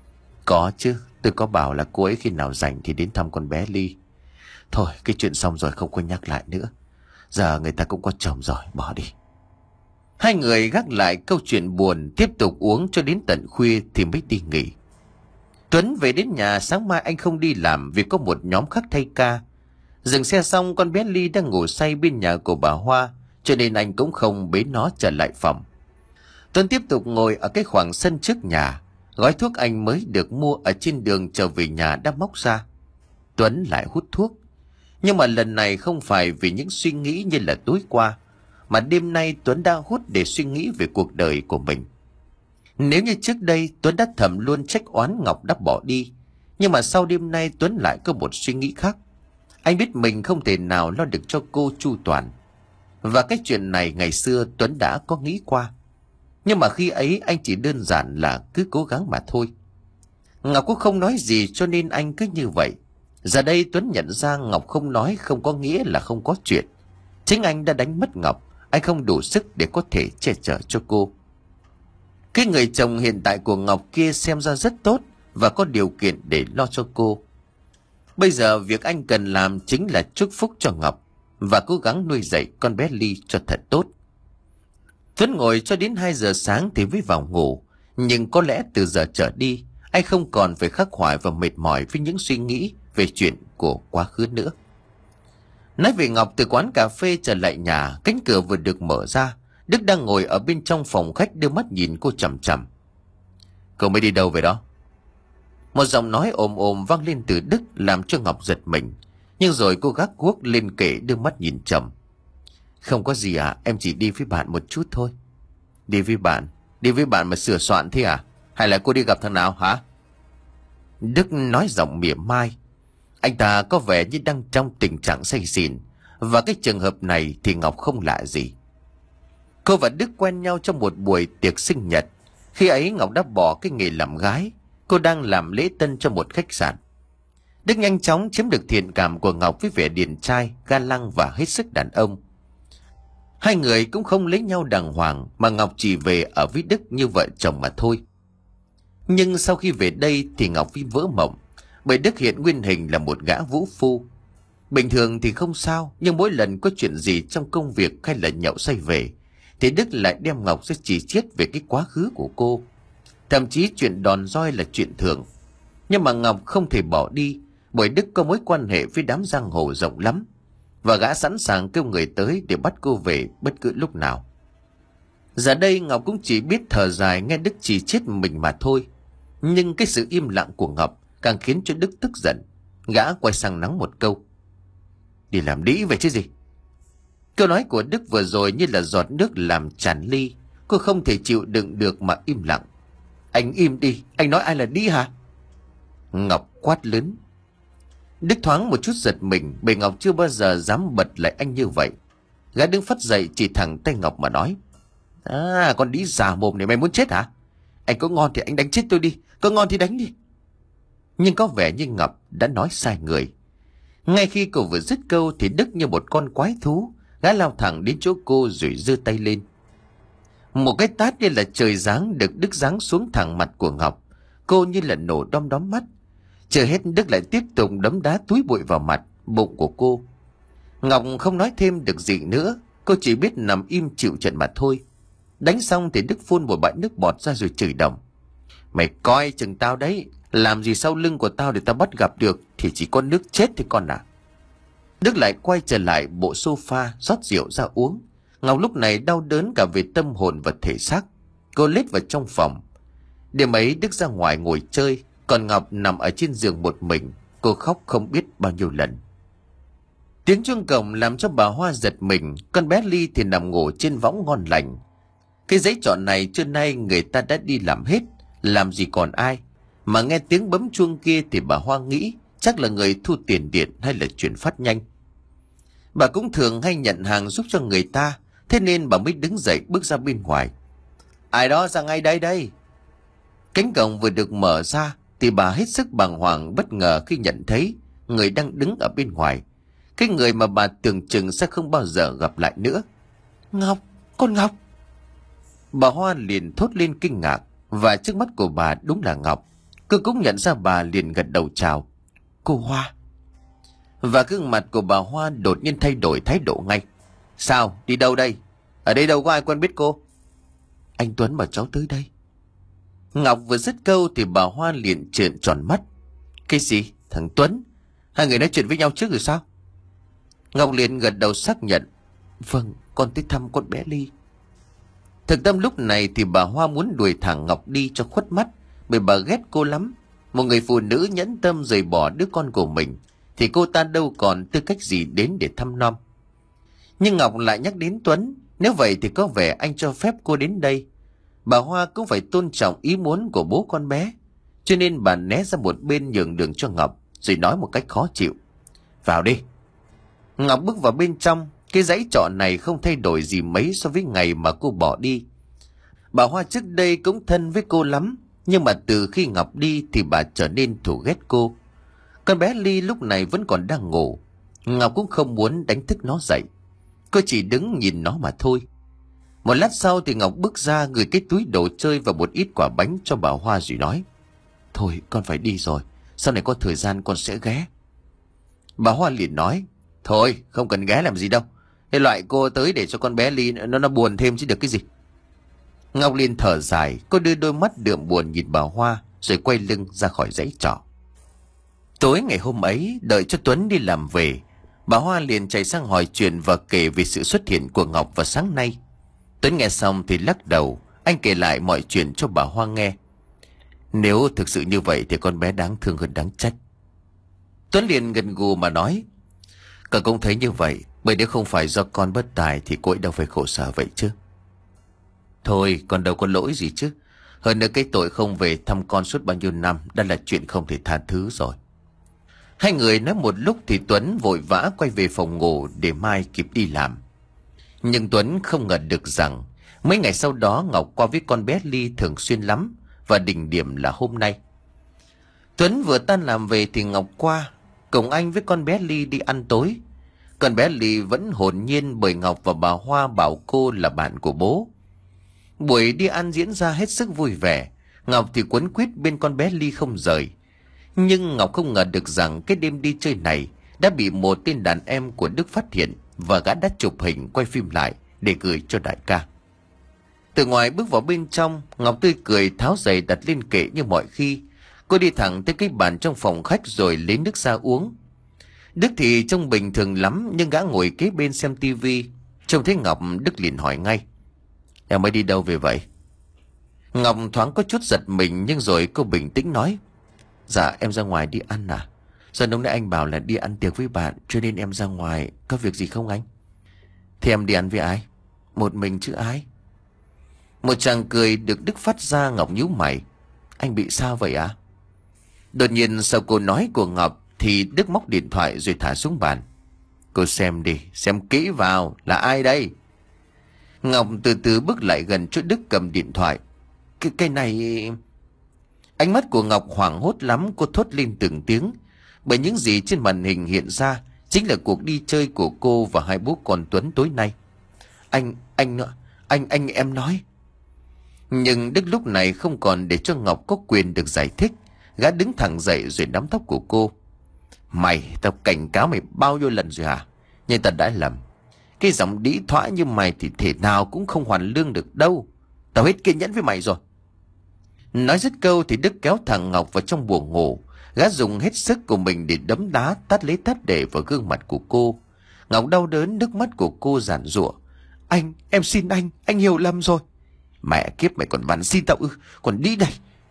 S1: Có chứ, tôi có bảo là cô ấy khi nào rảnh thì đến thăm con bé Ly. Thôi cái chuyện xong rồi không có nhắc lại nữa. Giờ người ta cũng có chồng rồi, bỏ đi. Hai người gác lại câu chuyện buồn, tiếp tục uống cho đến tận khuya thì mới đi nghỉ. Tuấn về đến nhà, sáng mai anh không đi làm vì có một nhóm khác thay ca. Dừng xe xong, con bé Ly đang ngủ say bên nhà của bà Hoa, cho nên anh cũng không bế nó trở lại phòng. Tuấn tiếp tục ngồi ở cái khoảng sân trước nhà. Gói thuốc anh mới được mua ở trên đường trở về nhà đã móc ra. Tuấn lại hút thuốc. Nhưng mà lần này không phải vì những suy nghĩ như là tối qua, mà đêm nay Tuấn đã hút để suy nghĩ về cuộc đời của mình. Nếu như trước đây Tuấn đã thầm luôn trách oán Ngọc đã bỏ đi, nhưng mà sau đêm nay Tuấn lại có một suy nghĩ khác. Anh biết mình không thể nào lo được cho cô chu toàn. Và cái chuyện này ngày xưa Tuấn đã có nghĩ qua. Nhưng mà khi ấy anh chỉ đơn giản là cứ cố gắng mà thôi. Ngọc cũng không nói gì cho nên anh cứ như vậy. Giờ đây Tuấn nhận ra Ngọc không nói không có nghĩa là không có chuyện. Chính anh đã đánh mất Ngọc. Anh không đủ sức để có thể che chở cho cô. Cái người chồng hiện tại của Ngọc kia xem ra rất tốt và có điều kiện để lo cho cô. Bây giờ việc anh cần làm chính là chúc phúc cho Ngọc và cố gắng nuôi dạy con bé Ly cho thật tốt. Tuấn ngồi cho đến hai giờ sáng thì mới vào ngủ. Nhưng có lẽ từ giờ trở đi, anh không còn phải khắc khoải và mệt mỏi với những suy nghĩ về chuyện của quá khứ nữa. Nói về Ngọc, từ quán cà phê trở lại nhà, cánh cửa vừa được mở ra, Đức đang ngồi ở bên trong phòng khách đưa mắt nhìn cô chằm chằm. Cậu mới đi đâu về đó? Một giọng nói ồm ồm vang lên từ Đức làm cho Ngọc giật mình. Nhưng rồi cô gác guốc lên kệ đưa mắt nhìn chồng. Không có gì à, em chỉ đi với bạn một chút thôi. Đi với bạn? Đi với bạn mà sửa soạn thế à? Hay là cô đi gặp thằng nào hả? Đức nói giọng mỉa mai. Anh ta có vẻ như đang trong tình trạng say xỉn. Và cái trường hợp này thì Ngọc không lạ gì. Cô và Đức quen nhau trong một buổi tiệc sinh nhật. Khi ấy Ngọc đã bỏ cái nghề làm gái. Cô đang làm lễ tân cho một khách sạn. Đức nhanh chóng chiếm được thiện cảm của Ngọc với vẻ điển trai, ga lăng và hết sức đàn ông. Hai người cũng không lấy nhau đàng hoàng mà Ngọc chỉ về ở với Đức như vợ chồng mà thôi. Nhưng sau khi về đây thì Ngọc Phi vỡ mộng, bởi Đức hiện nguyên hình là một gã vũ phu. Bình thường thì không sao, nhưng mỗi lần có chuyện gì trong công việc hay là nhậu say về thì Đức lại đem Ngọc ra chỉ chiết về cái quá khứ của cô. Thậm chí chuyện đòn roi là chuyện thường. Nhưng mà Ngọc không thể bỏ đi, bởi Đức có mối quan hệ với đám giang hồ rộng lắm, và gã sẵn sàng kêu người tới để bắt cô về bất cứ lúc nào. Giờ đây Ngọc cũng chỉ biết thở dài nghe Đức chỉ chết mình mà thôi. Nhưng cái sự im lặng của Ngọc càng khiến cho Đức tức giận. Gã quay sang nắng một câu. Đi làm đĩ vậy chứ gì? Câu nói của Đức vừa rồi như là giọt nước làm tràn ly. Cô không thể chịu đựng được mà im lặng. Anh im đi, anh nói ai là đĩ hả? Ngọc quát lớn. Đức thoáng một chút giật mình, bởi Ngọc chưa bao giờ dám bật lại anh như vậy. Gã đứng phắt dậy chỉ thẳng tay Ngọc mà nói. À, con đĩ già mồm này mày muốn chết hả? Anh có ngon thì anh đánh chết tôi đi, có ngon thì đánh đi. Nhưng có vẻ như Ngọc đã nói sai người. Ngay khi cô vừa dứt câu thì Đức như một con quái thú, gã lao thẳng đến chỗ cô rồi giơ tay lên. Một cái tát như là trời giáng được Đức giáng xuống thẳng mặt của Ngọc. Cô như là nổ đom đóm mắt. Chưa hết, Đức lại tiếp tục đấm đá túi bụi vào mặt, bụng của cô. Ngọc không nói thêm được gì nữa. Cô Cô chỉ biết nằm im chịu trận mà thôi. Đánh xong thì Đức phun một bãi nước bọt ra rồi chửi đồng: Mày coi chừng tao đấy, làm gì sau lưng của tao để tao bắt gặp được thì chỉ có nước chết thôi con à. Đức lại quay trở lại bộ sofa rót rượu ra uống. Ngọc lúc này đau đớn cả về tâm hồn và thể xác. Cô lết vào trong phòng. Đêm ấy Đức ra ngoài ngồi chơi, còn Ngọc nằm ở trên giường một mình. Cô khóc không biết bao nhiêu lần. Tiếng chuông cổng làm cho bà Hoa giật mình. Con bé Ly thì nằm ngủ trên võng ngon lành. Cái giấy trọ này trưa nay người ta đã đi làm hết, làm gì còn ai. Mà nghe tiếng bấm chuông kia thì bà Hoa nghĩ chắc là người thu tiền điện hay là chuyển phát nhanh. Bà cũng thường hay nhận hàng giúp cho người ta, thế nên bà mới đứng dậy bước ra bên ngoài. Ai đó ra ngay đây đây. Cánh cổng vừa được mở ra thì bà hết sức bàng hoàng bất ngờ khi nhận thấy người đang đứng ở bên ngoài. Cái người mà bà tưởng chừng sẽ không bao giờ gặp lại nữa. Ngọc, con Ngọc. Bà Hoa liền thốt lên kinh ngạc, và trước mắt của bà đúng là Ngọc. Cô cũng nhận ra bà liền gật đầu chào. Cô Hoa. Và gương mặt của bà Hoa đột nhiên thay đổi thái độ ngay. Sao, đi đâu đây? Ở đây đâu có ai quen biết cô. Anh Tuấn bảo cháu tới đây. Ngọc vừa dứt câu thì bà Hoa liền trợn tròn mắt. Cái gì? Thằng Tuấn? Hai người nói chuyện với nhau trước rồi sao? Ngọc liền gật đầu xác nhận. Vâng, con tới thăm con bé Ly. Thực tâm lúc này thì bà Hoa muốn đuổi thẳng Ngọc đi cho khuất mắt, bởi bà ghét cô lắm. Một người phụ nữ nhẫn tâm rời bỏ đứa con của mình thì cô ta đâu còn tư cách gì đến để thăm nom. Nhưng Ngọc lại nhắc đến Tuấn. Nếu vậy thì có vẻ anh cho phép cô đến đây. Bà Hoa cũng phải tôn trọng ý muốn của bố con bé, cho nên bà né ra một bên nhường đường cho Ngọc, rồi nói một cách khó chịu. Vào đi. Ngọc bước vào bên trong. Cái dãy trọ này không thay đổi gì mấy so với ngày mà cô bỏ đi. Bà Hoa trước đây cũng thân với cô lắm, nhưng mà từ khi Ngọc đi thì bà trở nên thù ghét cô. Con bé Ly lúc này vẫn còn đang ngủ. Ngọc cũng không muốn đánh thức nó dậy. Cô chỉ đứng nhìn nó mà thôi. Một lát sau thì Ngọc bước ra gửi cái túi đồ chơi và một ít quả bánh cho bà Hoa rồi nói. Thôi con phải đi rồi, sau này có thời gian con sẽ ghé. Bà Hoa liền nói. Thôi không cần ghé làm gì đâu. Thế loại cô tới để cho con bé Ly nó nó buồn thêm chứ được cái gì. Ngọc liền thở dài. Cô đưa đôi mắt đượm buồn nhìn bà Hoa, rồi quay lưng ra khỏi dãy trọ. Tối ngày hôm ấy, đợi cho Tuấn đi làm về, bà Hoa liền chạy sang hỏi chuyện và kể về sự xuất hiện của Ngọc vào sáng nay. Tuấn nghe xong thì lắc đầu. Anh kể lại mọi chuyện cho bà Hoa nghe. Nếu thực sự như vậy thì con bé đáng thương hơn đáng trách. Tuấn liền gật gù mà nói. Cậu cũng thấy như vậy, bởi nếu không phải do con bất tài thì cô ấy đâu phải khổ sở vậy chứ. Thôi con đâu có lỗi gì chứ. Hơn nữa cái tội không về thăm con suốt bao nhiêu năm đã là chuyện không thể tha thứ rồi. Hai người nói một lúc thì Tuấn vội vã quay về phòng ngủ để mai kịp đi làm. Nhưng Tuấn không ngờ được rằng mấy ngày sau đó Ngọc qua với con bé Ly thường xuyên lắm, và đỉnh điểm là hôm nay. Tuấn vừa tan làm về thì Ngọc qua cùng anh với con bé Ly đi ăn tối. Con bé Ly vẫn hồn nhiên bởi Ngọc và bà Hoa bảo cô là bạn của bố. Buổi đi ăn diễn ra hết sức vui vẻ. Ngọc thì quấn quýt bên con bé Ly không rời. Nhưng Ngọc không ngờ được rằng cái đêm đi chơi này đã bị một tên đàn em của Đức phát hiện, và gã đã chụp hình quay phim lại để gửi cho đại ca. Từ ngoài bước vào bên trong, Ngọc tươi cười tháo giày đặt lên kệ như mọi khi. Cô đi thẳng tới cái bàn trong phòng khách rồi lấy nước ra uống. Đức thì trông bình thường lắm, nhưng gã ngồi kế bên xem tivi. Trông thấy Ngọc, Đức liền hỏi ngay. Em mới đi đâu về vậy? Ngọc thoáng có chút giật mình, nhưng rồi cô bình tĩnh nói. Dạ em ra ngoài đi ăn à? Giờ lúc nãy anh bảo là đi ăn tiệc với bạn, cho nên em ra ngoài. Có việc gì không anh? Thì em đi ăn với ai? Một mình chứ ai? Một chàng cười được Đức phát ra. Ngọc nhíu mày. Anh bị sao vậy à? Đột nhiên sau câu nói của Ngọc thì Đức móc điện thoại rồi thả xuống bàn. Cô xem đi, xem kỹ vào, là ai đây? Ngọc từ từ bước lại gần chỗ Đức cầm điện thoại. Cái, cái này... Ánh mắt của Ngọc hoảng hốt lắm. Cô thốt lên từng tiếng, bởi những gì trên màn hình hiện ra chính là cuộc đi chơi của cô và hai bố con Tuấn tối nay. Anh, anh, anh, anh em nói. Nhưng Đức lúc này không còn để cho Ngọc có quyền được giải thích. Gã đứng thẳng dậy rồi nắm tóc của cô. Mày, tao cảnh cáo mày bao nhiêu lần rồi hả? Nhưng tao đã lầm. Cái giọng đĩ thoã như mày thì thể nào cũng không hoàn lương được đâu. Tao hết kiên nhẫn với mày rồi. Nói dứt câu thì Đức kéo thằng Ngọc vào trong buồng ngủ. Gã dùng hết sức của mình để đấm đá tát lấy tát để vào gương mặt của cô. Ngọc đau đớn, nước mắt của cô giàn giụa. Anh, em xin anh, anh hiểu lầm rồi. Mẹ kiếp, mày còn van xin tao ư? Còn đi đây.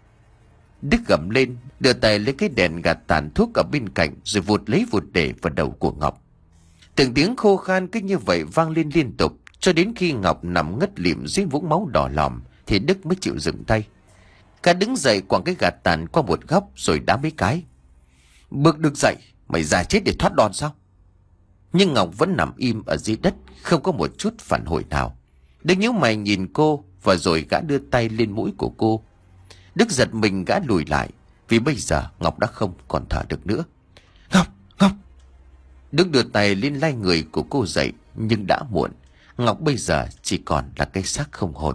S1: Đức gầm lên, đưa tay lấy cái đèn gạt tàn thuốc ở bên cạnh rồi vụt lấy vụt để vào đầu của Ngọc. Từng tiếng khô khan cứ như vậy vang lên liên tục, cho đến khi Ngọc nằm ngất lịm dưới vũng máu đỏ lòm thì Đức mới chịu dừng tay. Cả đứng dậy quẳng cái gạt tàn qua một góc rồi đá mấy cái. Bước được dậy, mày già chết để thoát đòn sao? Nhưng Ngọc vẫn nằm im ở dưới đất, không có một chút phản hồi nào. Đức nhíu mày nhìn cô và rồi gã đưa tay lên mũi của cô. Đức giật mình, gã lùi lại vì bây giờ Ngọc đã không còn thở được nữa. Ngọc, Ngọc! Đức đưa tay lên lai người của cô dậy, nhưng đã muộn. Ngọc bây giờ chỉ còn là cái xác không hồn.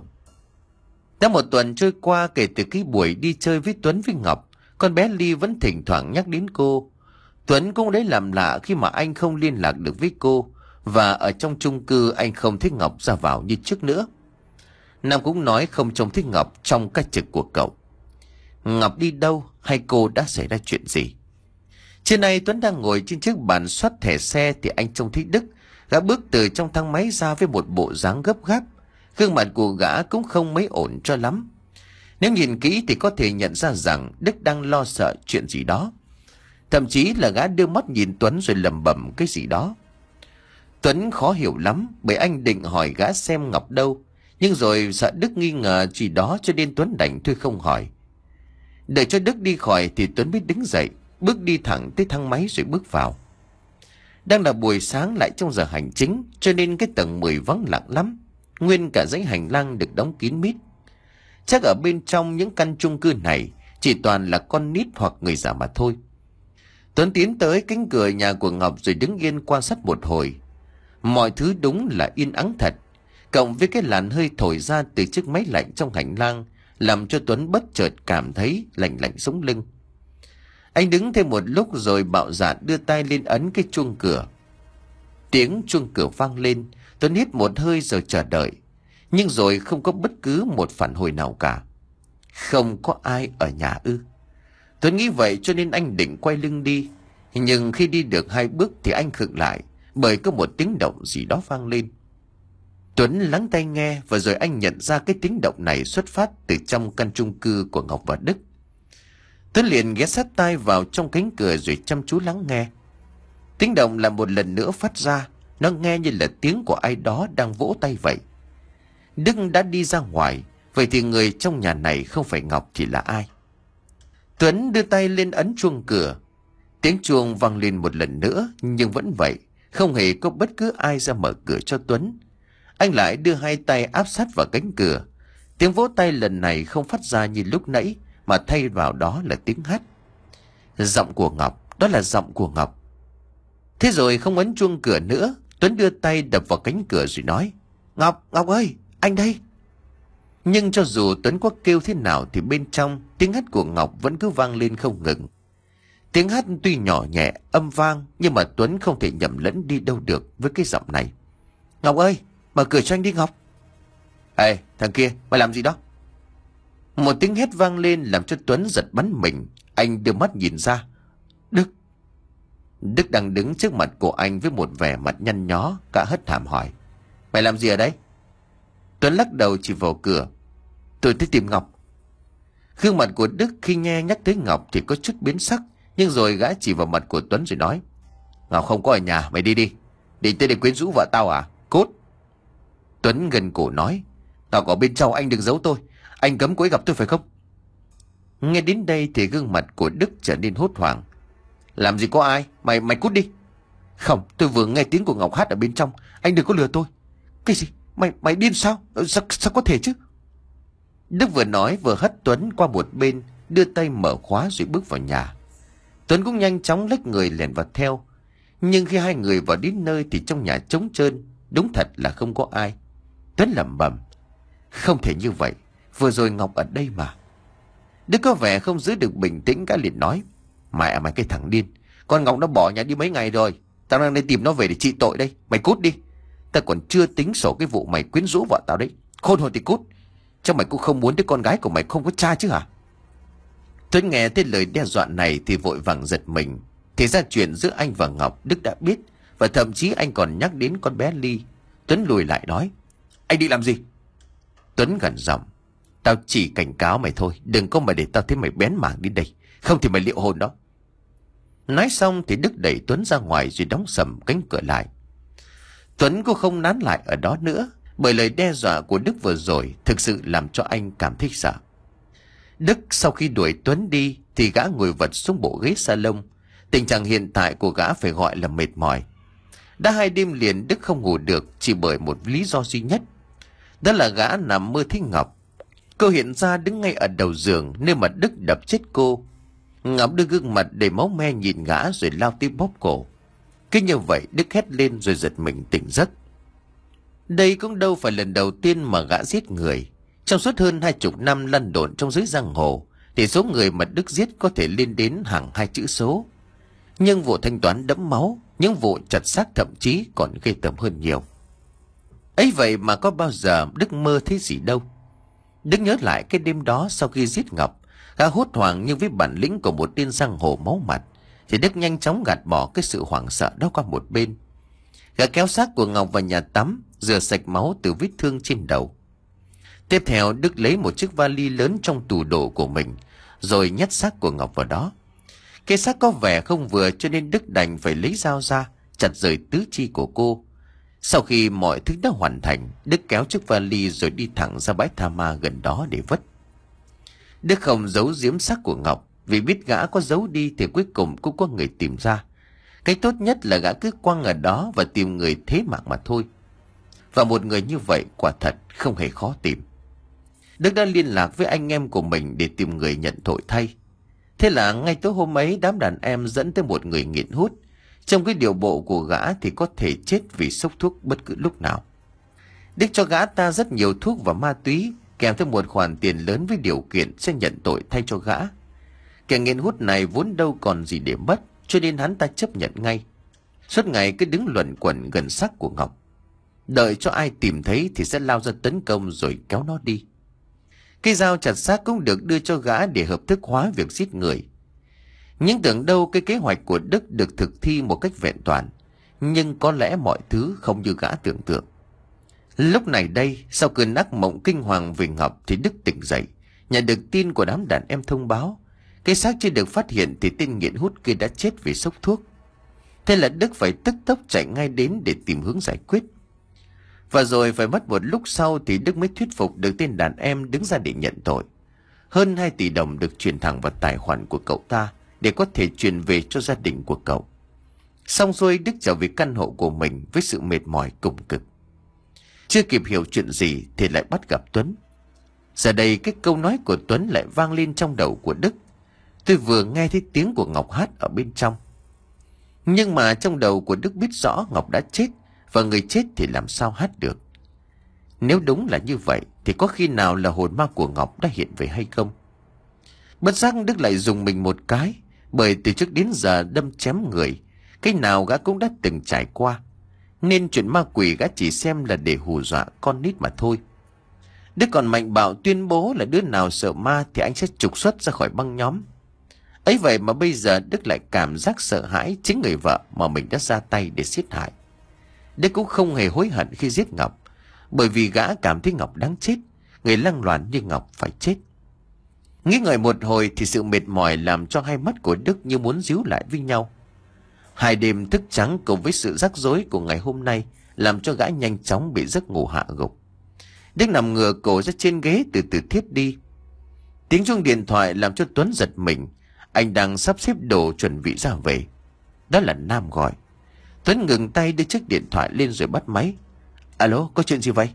S1: Đã một tuần trôi qua kể từ cái buổi đi chơi với Tuấn với Ngọc, con bé Ly vẫn thỉnh thoảng nhắc đến cô. Tuấn cũng lấy làm lạ khi mà anh không liên lạc được với cô, và ở trong chung cư anh không thích Ngọc ra vào như trước nữa. Nam cũng nói không trông thích Ngọc trong ca trực của cậu. Ngọc đi đâu hay cô đã xảy ra chuyện gì? Trưa nay Tuấn đang ngồi trên chiếc bàn soát thẻ xe thì anh trông thấy Đức. Gã bước từ trong thang máy ra với một bộ dáng gấp gáp. Gương mặt của gã cũng không mấy ổn cho lắm. Nếu nhìn kỹ thì có thể nhận ra rằng Đức đang lo sợ chuyện gì đó. Thậm chí là gã đưa mắt nhìn Tuấn rồi lẩm bẩm cái gì đó. Tuấn khó hiểu lắm, bởi anh định hỏi gã xem Ngọc đâu, nhưng rồi sợ Đức nghi ngờ gì đó cho nên Tuấn đành thôi không hỏi. Đợi cho Đức đi khỏi thì Tuấn mới đứng dậy, bước đi thẳng tới thang máy rồi bước vào. Đang là buổi sáng lại trong giờ hành chính, cho nên cái tầng mười vắng lặng lắm. Nguyên cả dãy hành lang được đóng kín mít. Chắc ở bên trong những căn chung cư này chỉ toàn là con nít hoặc người già mà thôi. Tuấn tiến tới cánh cửa nhà của Ngọc rồi đứng yên quan sát một hồi. Mọi thứ đúng là yên ắng thật, cộng với cái làn hơi thổi ra từ chiếc máy lạnh trong hành lang làm cho Tuấn bất chợt cảm thấy lạnh lạnh sống lưng. Anh đứng thêm một lúc rồi bạo dạn đưa tay lên ấn cái chuông cửa. Tiếng chuông cửa vang lên, Tuấn hít một hơi rồi chờ đợi. Nhưng rồi không có bất cứ một phản hồi nào cả. Không có ai ở nhà ư? Tuấn nghĩ vậy cho nên anh định quay lưng đi. Nhưng khi đi được hai bước thì anh khựng lại, bởi có một tiếng động gì đó vang lên. Tuấn lắng tai nghe và rồi anh nhận ra cái tiếng động này xuất phát từ trong căn chung cư của Ngọc và Đức. Tuấn liền ghé sát tai vào trong cánh cửa rồi chăm chú lắng nghe. Tiếng động là một lần nữa phát ra, nó nghe như là tiếng của ai đó đang vỗ tay vậy. Đức đã đi ra ngoài, vậy thì người trong nhà này không phải Ngọc thì là ai? Tuấn đưa tay lên ấn chuông cửa. Tiếng chuông vang lên một lần nữa, nhưng vẫn vậy, không hề có bất cứ ai ra mở cửa cho Tuấn. Anh lại đưa hai tay áp sát vào cánh cửa. Tiếng vỗ tay lần này không phát ra như lúc nãy, mà thay vào đó là tiếng hát. Giọng của Ngọc, đó là giọng của Ngọc. Thế rồi không ấn chuông cửa nữa, Tuấn đưa tay đập vào cánh cửa rồi nói: Ngọc, Ngọc ơi, anh đây. Nhưng cho dù Tuấn có kêu thế nào thì bên trong tiếng hát của Ngọc vẫn cứ vang lên không ngừng. Tiếng hát tuy nhỏ nhẹ, âm vang, nhưng mà Tuấn không thể nhầm lẫn đi đâu được với cái giọng này. Ngọc ơi, mở cửa cho anh đi Ngọc. Ê, thằng kia, mày làm gì đó? Một tiếng hét vang lên làm cho Tuấn giật bắn mình. Anh đưa mắt nhìn ra. Đức. Đức đang đứng trước mặt của anh với một vẻ mặt nhăn nhó, cả hất hàm hỏi: Mày làm gì ở đây? Tuấn lắc đầu chỉ vào cửa. Tôi tới tìm Ngọc. Gương mặt của Đức khi nghe nhắc tới Ngọc thì có chút biến sắc, nhưng rồi gã chỉ vào mặt của Tuấn rồi nói: Ngọc không có ở nhà, mày đi đi. Định tới để quyến rũ vợ tao à? Cút. Tuấn gần cổ nói: Ngọc ở bên trong, anh đừng giấu tôi. Anh cấm cô ấy gặp tôi phải không? Nghe đến đây thì gương mặt của Đức trở nên hốt hoảng. Làm gì có ai? Mày mày cút đi. Không, tôi vừa nghe tiếng của Ngọc hát ở bên trong. Anh đừng có lừa tôi. Cái gì? Mày mày điên sao? Sao, sao có thể chứ? Đức vừa nói vừa hất Tuấn qua một bên, đưa tay mở khóa rồi bước vào nhà. Tuấn cũng nhanh chóng lách người lẻn vào theo. Nhưng khi hai người vào đến nơi thì trong nhà trống trơn, đúng thật là không có ai. Tuấn lẩm bẩm: Không thể như vậy, vừa rồi Ngọc ở đây mà. Đức có vẻ không giữ được bình tĩnh, cả liền nói: Mẹ mày cái thằng điên, con Ngọc nó bỏ nhà đi mấy ngày rồi. Tao đang đi tìm nó về để trị tội đây. Mày cút đi. Ta còn chưa tính sổ cái vụ mày quyến rũ vợ tao đấy. Khôn hồn thì cút. Chắc mày cũng không muốn đứa con gái của mày không có cha chứ hả? Tuấn nghe thấy lời đe dọa này thì vội vàng giật mình. Thì ra chuyện giữa anh và Ngọc Đức đã biết, và thậm chí anh còn nhắc đến con bé Ly. Tuấn lùi lại nói: Anh đi làm gì? Tuấn gần giọng: Tao chỉ cảnh cáo mày thôi, đừng có mà để tao thấy mày bén mảng đi đây, không thì mày liệu hồn đó. Nói xong thì Đức đẩy Tuấn ra ngoài rồi đóng sầm cánh cửa lại. Tuấn cũng không nán lại ở đó nữa, bởi lời đe dọa của Đức vừa rồi thực sự làm cho anh cảm thấy sợ. Đức sau khi đuổi Tuấn đi thì gã ngồi vật xuống bộ ghế salon. Tình trạng hiện tại của gã phải gọi là mệt mỏi. Đã hai đêm liền Đức không ngủ được chỉ bởi một lý do duy nhất. Đó là gã nằm mơ thấy Ngọc. Cô hiện ra đứng ngay ở đầu giường nơi mà Đức đập chết cô. Ngọc đưa gương mặt đầy máu me nhìn gã rồi lao tới bóp cổ. Cứ như vậy Đức hét lên rồi giật mình tỉnh giấc. Đây cũng đâu phải lần đầu tiên mà gã giết người. Trong suốt hơn hai chục năm lăn lộn trong giới giang hồ thì số người mà Đức giết có thể lên đến hàng hai chữ số. Nhưng vụ thanh toán đẫm máu, những vụ chặt xác thậm chí còn ghê tởm hơn nhiều. Ấy vậy mà có bao giờ Đức mơ thấy gì đâu. Đức nhớ lại cái đêm đó sau khi giết Ngọc, gã hốt hoảng nhưng với bản lĩnh của một tên giang hồ máu mặt thì Đức nhanh chóng gạt bỏ cái sự hoảng sợ đó qua một bên. Gã kéo xác của Ngọc vào nhà tắm, rửa sạch máu từ vết thương trên đầu. Tiếp theo Đức lấy một chiếc vali lớn trong tủ đồ của mình rồi nhét xác của Ngọc vào đó. Cái xác có vẻ không vừa cho nên Đức đành phải lấy dao ra chặt rời tứ chi của cô. Sau khi mọi thứ đã hoàn thành, Đức kéo chiếc vali rồi đi thẳng ra bãi tha ma gần đó để vứt. Đức không giấu giếm xác của Ngọc, vì biết gã có giấu đi thì cuối cùng cũng có người tìm ra. Cái tốt nhất là gã cứ quăng ở đó và tìm người thế mạng mà thôi. Và một người như vậy quả thật không hề khó tìm. Đức đã liên lạc với anh em của mình để tìm người nhận tội thay. Thế là ngay tối hôm ấy đám đàn em dẫn tới một người nghiện hút. Trong cái điều bộ của gã thì có thể chết vì sốc thuốc bất cứ lúc nào. Đức cho gã ta rất nhiều thuốc và ma túy, kèm theo một khoản tiền lớn với điều kiện sẽ nhận tội thay cho gã. Kẻ nghiện hút này vốn đâu còn gì để mất, cho nên hắn ta chấp nhận ngay. Suốt ngày cứ đứng luẩn quẩn gần xác của Ngọc, đợi cho ai tìm thấy thì sẽ lao ra tấn công rồi kéo nó đi. Cái dao chặt xác cũng được đưa cho gã để hợp thức hóa việc giết người. Nhưng tưởng đâu cái kế hoạch của Đức được thực thi một cách vẹn toàn, nhưng có lẽ mọi thứ không như gã tưởng tượng. Lúc này đây, sau cơn ác mộng kinh hoàng về Ngọc thì Đức tỉnh dậy, nhận được tin của đám đàn em thông báo cái xác chưa được phát hiện thì tên nghiện hút kia đã chết vì sốc thuốc. Thế là Đức phải tức tốc chạy ngay đến để tìm hướng giải quyết. Và rồi phải mất một lúc sau thì Đức mới thuyết phục được tên đàn em đứng ra để nhận tội. Hơn hai tỷ đồng được chuyển thẳng vào tài khoản của cậu ta để có thể chuyển về cho gia đình của cậu. Xong xuôi Đức trở về căn hộ của mình với sự mệt mỏi cùng cực. Chưa kịp hiểu chuyện gì thì lại bắt gặp Tuấn. Giờ đây cái câu nói của Tuấn lại vang lên trong đầu của Đức. Tôi vừa nghe thấy tiếng của Ngọc hát ở bên trong. Nhưng mà trong đầu của Đức biết rõ Ngọc đã chết, và người chết thì làm sao hát được. Nếu đúng là như vậy thì có khi nào là hồn ma của Ngọc đã hiện về hay không? Bất giác Đức lại dùng mình một cái, bởi từ trước đến giờ đâm chém người, cái nào gã cũng đã từng trải qua, nên chuyện ma quỷ gã chỉ xem là để hù dọa con nít mà thôi. Đức còn mạnh bạo tuyên bố là đứa nào sợ ma thì anh sẽ trục xuất ra khỏi băng nhóm. Ấy vậy mà bây giờ Đức lại cảm giác sợ hãi chính người vợ mà mình đã ra tay để giết hại. Đức cũng không hề hối hận khi giết Ngọc, bởi vì gã cảm thấy Ngọc đáng chết, người lăng loàn như Ngọc phải chết. Nghĩ ngợi một hồi thì sự mệt mỏi làm cho hai mắt của Đức như muốn díu lại với nhau. Hai đêm thức trắng cùng với sự rắc rối của ngày hôm nay làm cho gã nhanh chóng bị giấc ngủ hạ gục. Đức nằm ngửa cổ ra trên ghế từ từ thiếp đi. Tiếng chuông điện thoại làm cho Tuấn giật mình. Anh đang sắp xếp đồ chuẩn bị ra về. Đó là Nam gọi. Tuấn ngừng tay đưa chiếc điện thoại lên rồi bắt máy. Alo, có chuyện gì vậy?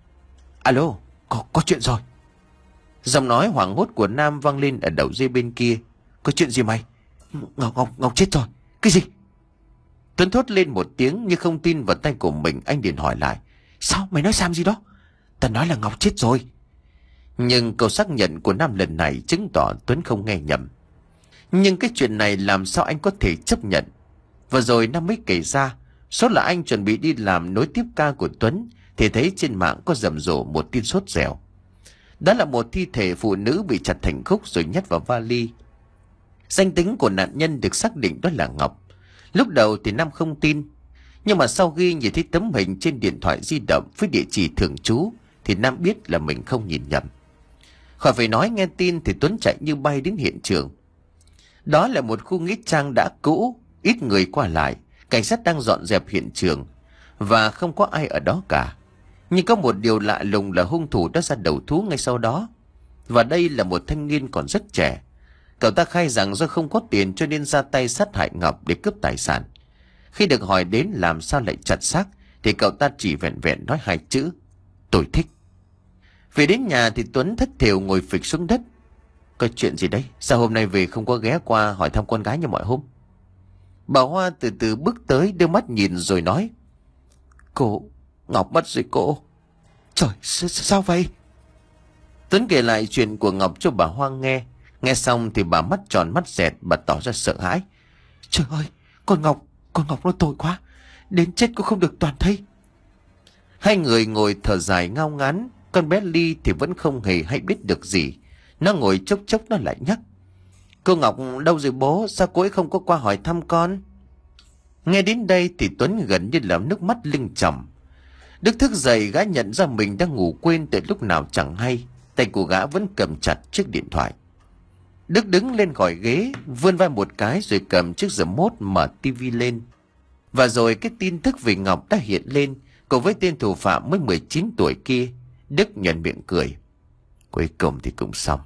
S1: Alo, có, có chuyện rồi. Giọng nói hoảng hốt của Nam vang lên ở đầu dây bên kia. Có chuyện gì mày? Ngọc, Ngọc, Ngọc chết rồi. Cái gì? Tuấn thốt lên một tiếng nhưng không tin vào tay của mình. Anh liền hỏi lại. Sao mày nói Sam gì đó? Ta nói là Ngọc chết rồi. Nhưng câu xác nhận của Nam lần này chứng tỏ Tuấn không nghe nhầm. Nhưng cái chuyện này làm sao anh có thể chấp nhận? Và rồi Nam mới kể ra Số là anh chuẩn bị đi làm nối tiếp ca của Tuấn thì thấy trên mạng có rầm rộ một tin sốt dẻo. Đó là một thi thể phụ nữ bị chặt thành khúc rồi nhét vào vali. Danh tính của nạn nhân được xác định đó là Ngọc. Lúc đầu thì Nam không tin, nhưng mà sau khi nhìn thấy tấm hình trên điện thoại di động với địa chỉ thường trú thì Nam biết là mình không nhìn nhầm. Khỏi phải nói, nghe tin thì Tuấn chạy như bay đến hiện trường. Đó là một khu nghĩa trang đã cũ, ít người qua lại, cảnh sát đang dọn dẹp hiện trường và không có ai ở đó cả. Nhưng có một điều lạ lùng là hung thủ đã ra đầu thú ngay sau đó. Và đây là một thanh niên còn rất trẻ. Cậu ta khai rằng do không có tiền cho nên ra tay sát hại Ngọc để cướp tài sản. Khi được hỏi đến làm sao lại chặt xác thì cậu ta chỉ vẹn vẹn nói hai chữ: tôi thích. Về đến nhà thì Tuấn thất thểu ngồi phịch xuống đất. Có chuyện gì đấy? Sao hôm nay về không có ghé qua hỏi thăm con gái như mọi hôm? Bà Hoa từ từ bước tới, đưa mắt nhìn rồi nói: Cô, Ngọc mất rồi cô. Trời, sao vậy? Tuấn kể lại chuyện của Ngọc cho bà Hoa nghe. Nghe xong thì bà mắt tròn mắt dẹt, bà tỏ ra sợ hãi. Trời ơi, con Ngọc, con Ngọc nó tội quá. Đến chết cũng không được toàn thây. Hai người ngồi thở dài ngao ngán. Con bé Ly thì vẫn không hề hay biết được gì. Nó ngồi chốc chốc nó lại nhắc: Cô Ngọc đâu rồi bố? Sao cô ấy không có qua hỏi thăm con? Nghe đến đây thì Tuấn gần như là nước mắt lưng tròng. Đức thức dậy, gã nhận ra mình đang ngủ quên từ lúc nào chẳng hay. Tay của gã vẫn cầm chặt chiếc điện thoại. Đức đứng lên khỏi ghế, vươn vai một cái rồi cầm chiếc remote mở tivi lên. Và rồi cái tin tức về Ngọc đã hiện lên, cùng với tên thủ phạm mới mười chín tuổi kia. Đức nhận miệng cười. Cuối cùng thì cũng xong.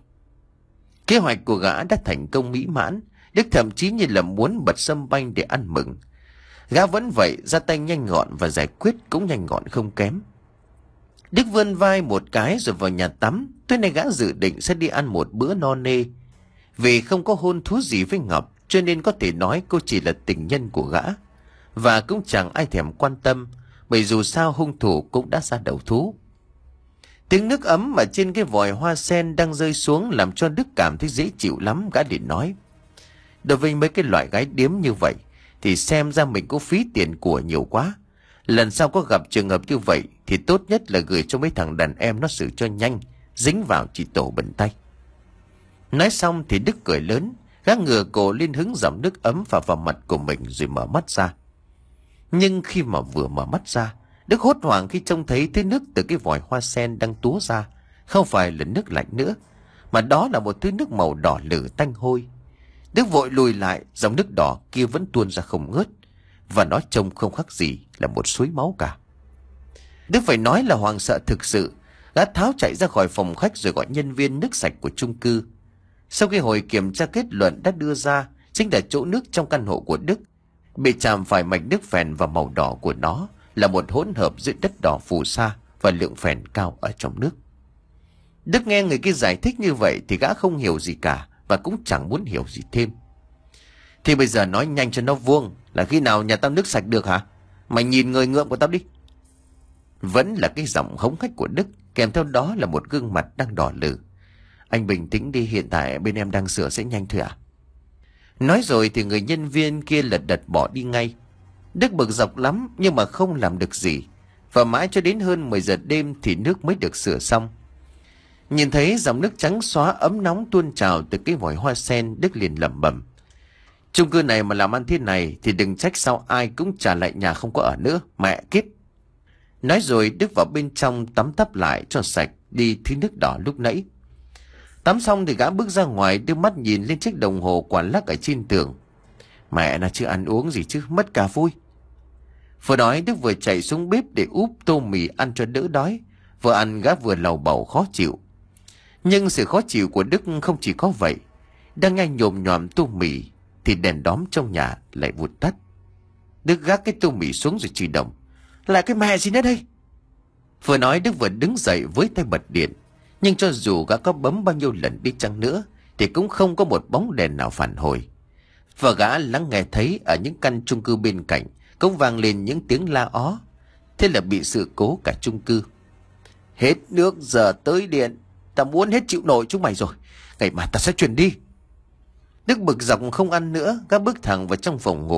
S1: Kế hoạch của gã đã thành công mỹ mãn. Đức thậm chí như là muốn bật sâm banh để ăn mừng. Gã vẫn vậy, ra tay nhanh gọn và giải quyết cũng nhanh gọn không kém. Đức vươn vai một cái rồi vào nhà tắm. Tối nay gã dự định sẽ đi ăn một bữa no nê. Vì không có hôn thú gì với Ngọc, cho nên có thể nói cô chỉ là tình nhân của gã. Và cũng chẳng ai thèm quan tâm, bởi dù sao hung thủ cũng đã ra đầu thú. Tiếng nước ấm mà trên cái vòi hoa sen đang rơi xuống làm cho Đức cảm thấy dễ chịu lắm. Gã liền nói: Đối với mấy cái loại gái điếm như vậy thì xem ra mình có phí tiền của nhiều quá. Lần sau có gặp trường hợp như vậy thì tốt nhất là gửi cho mấy thằng đàn em nó xử cho nhanh, dính vào chỉ tổ bẩn tay. Nói xong thì Đức cười lớn, gã ngửa cổ lên hứng dòng nước ấm vào vào mặt của mình rồi mở mắt ra. Nhưng khi mà vừa mở mắt ra, Đức hốt hoảng khi trông thấy thứ nước từ cái vòi hoa sen đang túa ra không phải là nước lạnh nữa, mà đó là một thứ nước màu đỏ lử tanh hôi. Đức vội lùi lại, dòng nước đỏ kia vẫn tuôn ra không ngớt, và nó trông không khác gì là một suối máu cả. Đức phải nói là hoảng sợ thực sự. Gã tháo chạy ra khỏi phòng khách rồi gọi nhân viên nước sạch của chung cư. Sau khi hồi kiểm tra, kết luận đã đưa ra chính là chỗ nước trong căn hộ của Đức bị chạm phải mạch nước phèn, và màu đỏ của nó là một hỗn hợp giữa đất đỏ phù sa và lượng phèn cao ở trong nước. Đức nghe người kia giải thích như vậy thì gã không hiểu gì cả và cũng chẳng muốn hiểu gì thêm. Thì bây giờ nói nhanh cho nó vuông, là khi nào nhà tao nước sạch được hả? Mày nhìn người ngợm của tao đi. Vẫn là cái giọng hống hách của Đức, kèm theo đó là một gương mặt đang đỏ lử. Anh bình tĩnh đi, hiện tại bên em đang sửa sẽ nhanh thôi ạ. Nói rồi thì người nhân viên kia lật đật bỏ đi ngay. Đức bực dọc lắm nhưng mà không làm được gì. Và mãi cho đến hơn mười giờ đêm thì nước mới được sửa xong. Nhìn thấy dòng nước trắng xóa ấm nóng tuôn trào từ cái vòi hoa sen, Đức liền lẩm bẩm: chung cư này mà làm ăn thế này thì đừng trách sao ai cũng trả lại nhà không có ở nữa, mẹ kiếp. Nói rồi Đức vào bên trong tắm tắp lại cho sạch đi thứ nước đỏ lúc nãy. Tắm xong thì gã bước ra ngoài, đưa mắt nhìn lên chiếc đồng hồ quả lắc ở trên tường. Mẹ nó chưa ăn uống gì chứ, mất cả vui. Vừa nói Đức vừa chạy xuống bếp để úp tô mì ăn cho đỡ đói. Vừa ăn gã vừa lầu bầu khó chịu. Nhưng sự khó chịu của Đức không chỉ có vậy. Đang ngay nhồm nhòm tô mì thì đèn đóm trong nhà lại vụt tắt. Đức gác cái tô mì xuống rồi chửi đồng: lại cái mẹ gì nữa đây? Vừa nói Đức vừa đứng dậy với tay bật điện. Nhưng cho dù gã có bấm bao nhiêu lần đi chăng nữa thì cũng không có một bóng đèn nào phản hồi. Và gã lắng nghe thấy ở những căn chung cư bên cạnh cũng vang lên những tiếng la ó. Thế là bị sự cố cả chung cư. Hết nước giờ tới điện, ta muốn hết chịu nổi chúng mày rồi. Ngày mai ta sẽ chuyển đi. Đức bực dọc không ăn nữa, gã bước thẳng vào trong phòng ngủ.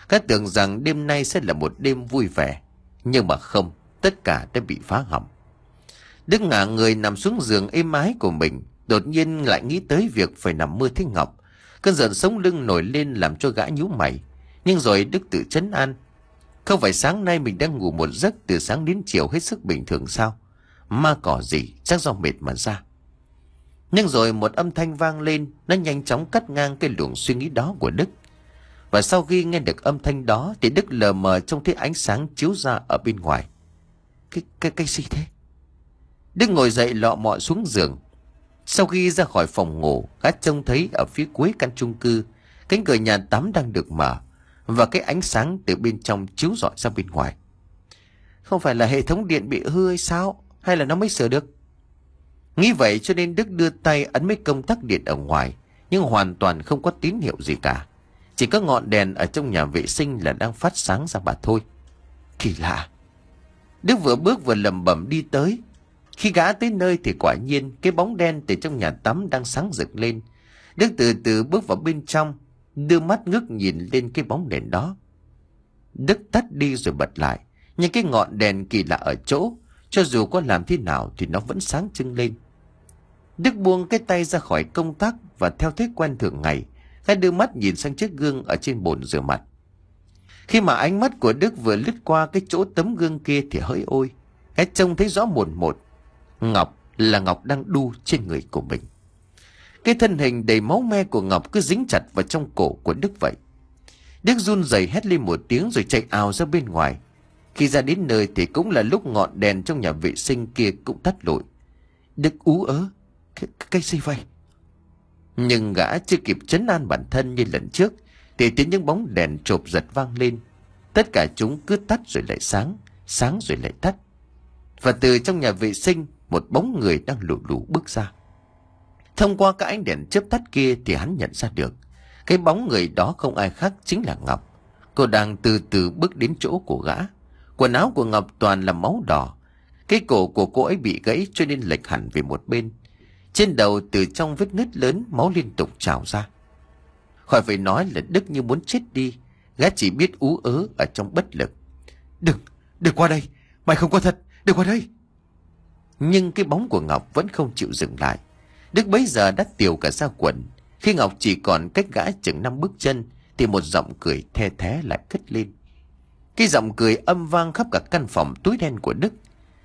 S1: Gã tưởng rằng đêm nay sẽ là một đêm vui vẻ, nhưng mà không, tất cả đã bị phá hỏng. Đức ngả người nằm xuống giường êm ái của mình, đột nhiên lại nghĩ tới việc phải nằm mơ thấy Ngọc. Cơn giận sống lưng nổi lên làm cho gã nhíu mày. Nhưng rồi Đức tự trấn an. Không phải sáng nay mình đang ngủ một giấc từ sáng đến chiều hết sức bình thường sao? Ma cỏ gì, chắc do mệt mà ra. Nhưng rồi một âm thanh vang lên, nó nhanh chóng cắt ngang cái luồng suy nghĩ đó của Đức. Và sau khi nghe được âm thanh đó thì Đức lờ mờ trông thấy ánh sáng chiếu ra ở bên ngoài. Cái, cái, cái gì thế? Đức ngồi dậy lọ mọ xuống giường. Sau khi ra khỏi phòng ngủ, gã trông thấy ở phía cuối căn chung cư, cánh cửa nhà tắm đang được mở, và cái ánh sáng từ bên trong chiếu rọi ra bên ngoài. Không phải là hệ thống điện bị hư hay sao? Hay là nó mới sửa được? Nghĩ vậy cho nên Đức đưa tay ấn mấy công tắc điện ở ngoài, nhưng hoàn toàn không có tín hiệu gì cả. Chỉ có ngọn đèn ở trong nhà vệ sinh là đang phát sáng ra mà thôi. Kỳ lạ. Đức vừa bước vừa lẩm bẩm đi tới. Khi gã tới nơi thì quả nhiên cái bóng đen từ trong nhà tắm đang sáng rực lên. Đức từ từ bước vào bên trong, đưa mắt ngước nhìn lên cái bóng đèn đó. Đức tắt đi rồi bật lại, nhưng cái ngọn đèn kỳ lạ ở chỗ, cho dù có làm thế nào thì nó vẫn sáng trưng lên. Đức buông cái tay ra khỏi công tắc và theo thói quen thường ngày, gã đưa mắt nhìn sang chiếc gương ở trên bồn rửa mặt. Khi mà ánh mắt của Đức vừa lướt qua cái chỗ tấm gương kia thì hỡi ôi, gã trông thấy rõ mồn một. Ngọc là Ngọc đang đu trên người của mình. Cái thân hình đầy máu me của Ngọc cứ dính chặt vào trong cổ của Đức vậy. Đức run rẩy hét lên một tiếng rồi chạy ào ra bên ngoài. Khi ra đến nơi thì cũng là lúc ngọn đèn trong nhà vệ sinh kia cũng tắt lụi. Đức ú ớ. Cái, cái gì vậy? Nhưng gã chưa kịp trấn an bản thân như lần trước thì tiếng những bóng đèn chộp giật vang lên. Tất cả chúng cứ tắt rồi lại sáng, sáng rồi lại tắt. Và từ trong nhà vệ sinh, một bóng người đang lù lù bước ra. Thông qua cái ánh đèn chớp tắt kia thì hắn nhận ra được cái bóng người đó không ai khác chính là Ngọc. Cô đang từ từ bước đến chỗ của gã. Quần áo của Ngọc toàn là máu đỏ. Cái cổ của cô ấy bị gãy cho nên lệch hẳn về một bên. Trên đầu từ trong vết nứt lớn máu liên tục trào ra. Khỏi phải nói là Đức như muốn chết đi. Gã chỉ biết ú ớ ở trong bất lực. Đừng, đừng qua đây. Mày không có thật, đừng qua đây. Nhưng cái bóng của Ngọc vẫn không chịu dừng lại. Đức bấy giờ đã tiều cả ra quần. Khi Ngọc chỉ còn cách gã chừng năm bước chân thì một giọng cười the thé lại cất lên. Cái giọng cười âm vang khắp cả căn phòng tối đen của Đức.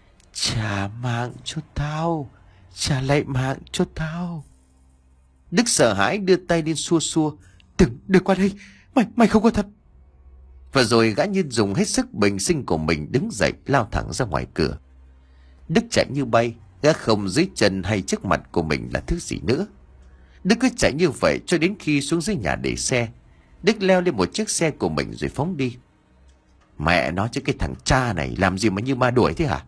S1: Trả mạng cho tao, trả lại mạng cho tao. Đức sợ hãi đưa tay lên xua xua. Đừng, đừng qua đây, mày, mày không có thật. Và rồi gã như dùng hết sức bình sinh của mình đứng dậy lao thẳng ra ngoài cửa. Đức chạy như bay, gã không dưới chân hay trước mặt của mình là thứ gì nữa. Đức cứ chạy như vậy cho đến khi xuống dưới nhà để xe. Đức leo lên một chiếc xe của mình rồi phóng đi. Mẹ nó chứ, cái thằng cha này làm gì mà như ma đuổi thế hả?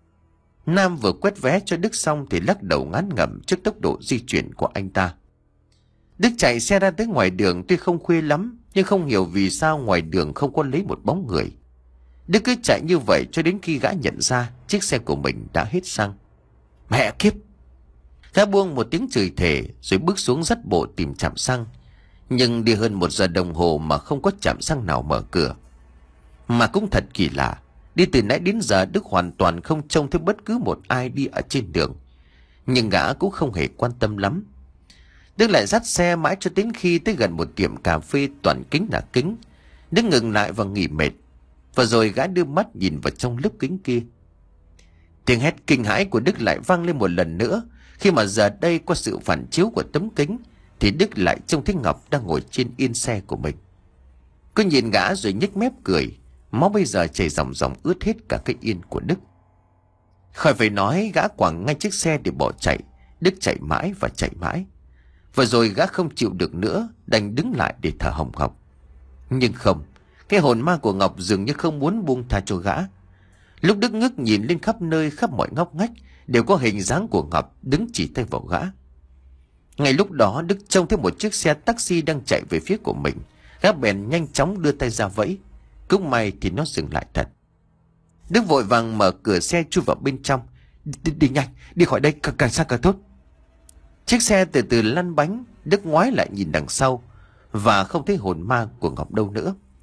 S1: Nam vừa quét vé cho Đức xong thì lắc đầu ngán ngẩm trước tốc độ di chuyển của anh ta. Đức chạy xe ra tới ngoài đường, tuy không khuya lắm nhưng không hiểu vì sao ngoài đường không có lấy một bóng người. Đức cứ chạy như vậy cho đến khi gã nhận ra chiếc xe của mình đã hết xăng. Mẹ kiếp! Gã buông một tiếng chửi thề rồi bước xuống dắt bộ tìm trạm xăng. Nhưng đi hơn một giờ đồng hồ mà không có trạm xăng nào mở cửa. Mà cũng thật kỳ lạ, đi từ nãy đến giờ Đức hoàn toàn không trông thấy bất cứ một ai đi ở trên đường. Nhưng gã cũng không hề quan tâm lắm. Đức lại dắt xe mãi cho đến khi tới gần một tiệm cà phê toàn kính là kính. Đức ngừng lại và nghỉ mệt. Và rồi gã đưa mắt nhìn vào trong lớp kính kia. Tiếng hét kinh hãi của Đức lại vang lên một lần nữa. Khi mà giờ đây qua sự phản chiếu của tấm kính thì Đức lại trông thấy Ngọc đang ngồi trên yên xe của mình. Cô nhìn gã rồi nhếch mép cười. Máu bây giờ chảy ròng ròng ướt hết cả cái yên của Đức. Khỏi phải nói, gã quẳng ngay chiếc xe để bỏ chạy. Đức chạy mãi và chạy mãi. Và rồi gã không chịu được nữa, đành đứng lại để thở hồng hộc. Nhưng không, cái hồn ma của Ngọc dường như không muốn buông tha cho gã. Lúc Đức ngước nhìn lên khắp nơi, khắp mọi ngóc ngách đều có hình dáng của Ngọc đứng chỉ tay vào gã. Ngay lúc đó Đức trông thấy một chiếc xe taxi đang chạy về phía của mình. Gã bèn nhanh chóng đưa tay ra vẫy. Cũng may thì nó dừng lại thật. Đức vội vàng mở cửa xe chui vào bên trong. Đi, đi nhanh, đi khỏi đây, càng, càng xa càng tốt. Chiếc xe từ từ lăn bánh. Đức ngoái lại nhìn đằng sau và không thấy hồn ma của Ngọc đâu nữa.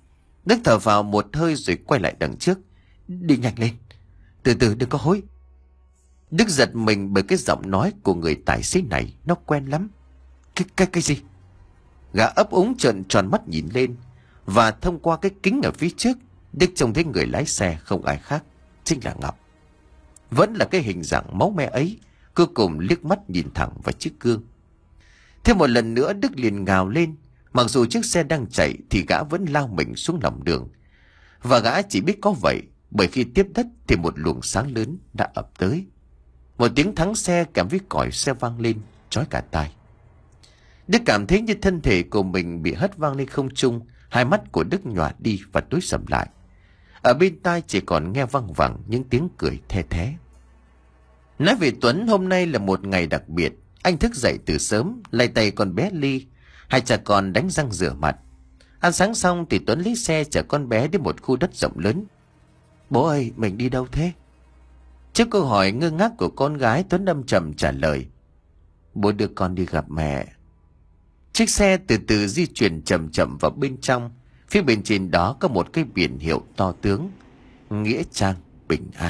S1: Đức thở vào một hơi rồi quay lại đằng trước. Đi nhanh lên, từ từ đừng có hối. Đức giật mình bởi cái giọng nói của người tài xế này, nó quen lắm. Cái, cái, cái gì? Gã ấp úng trợn tròn mắt nhìn lên, và thông qua cái kính ở phía trước, Đức trông thấy người lái xe không ai khác, chính là Ngọc. Vẫn là cái hình dạng máu me ấy, cuối cùng liếc mắt nhìn thẳng vào chiếc gương. Thêm một lần nữa Đức liền gào lên. Mặc dù chiếc xe đang chạy thì gã vẫn lao mình xuống lòng đường. Và gã chỉ biết có vậy, bởi khi tiếp đất thì một luồng sáng lớn đã ập tới. Một tiếng thắng xe kèm với còi xe vang lên, chói cả tai. Đức cảm thấy như thân thể của mình bị hất vang lên không trung. Hai mắt của Đức nhòa đi và tối sầm lại. Ở bên tai chỉ còn nghe văng vẳng những tiếng cười the thé. Nói về Tuấn, hôm nay là một ngày đặc biệt. Anh thức dậy từ sớm, lay tay con bé Ly. Hai cha con đánh răng rửa mặt. Ăn sáng xong thì Tuấn lấy xe chở con bé đến một khu đất rộng lớn. Bố ơi, mình đi đâu thế? Trước câu hỏi ngơ ngác của con gái, Tuấn âm trầm trả lời. Bố đưa con đi gặp mẹ. Chiếc xe từ từ di chuyển chậm chậm vào bên trong. Phía bên trên đó có một cái biển hiệu to tướng: Nghĩa Trang Bình An.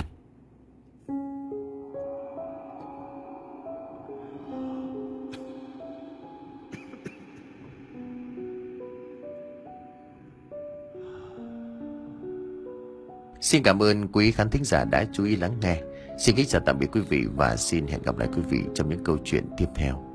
S1: Xin cảm ơn quý khán thính giả đã chú ý lắng nghe. Xin kính chào tạm biệt quý vị và xin hẹn gặp lại quý vị trong những câu chuyện tiếp theo.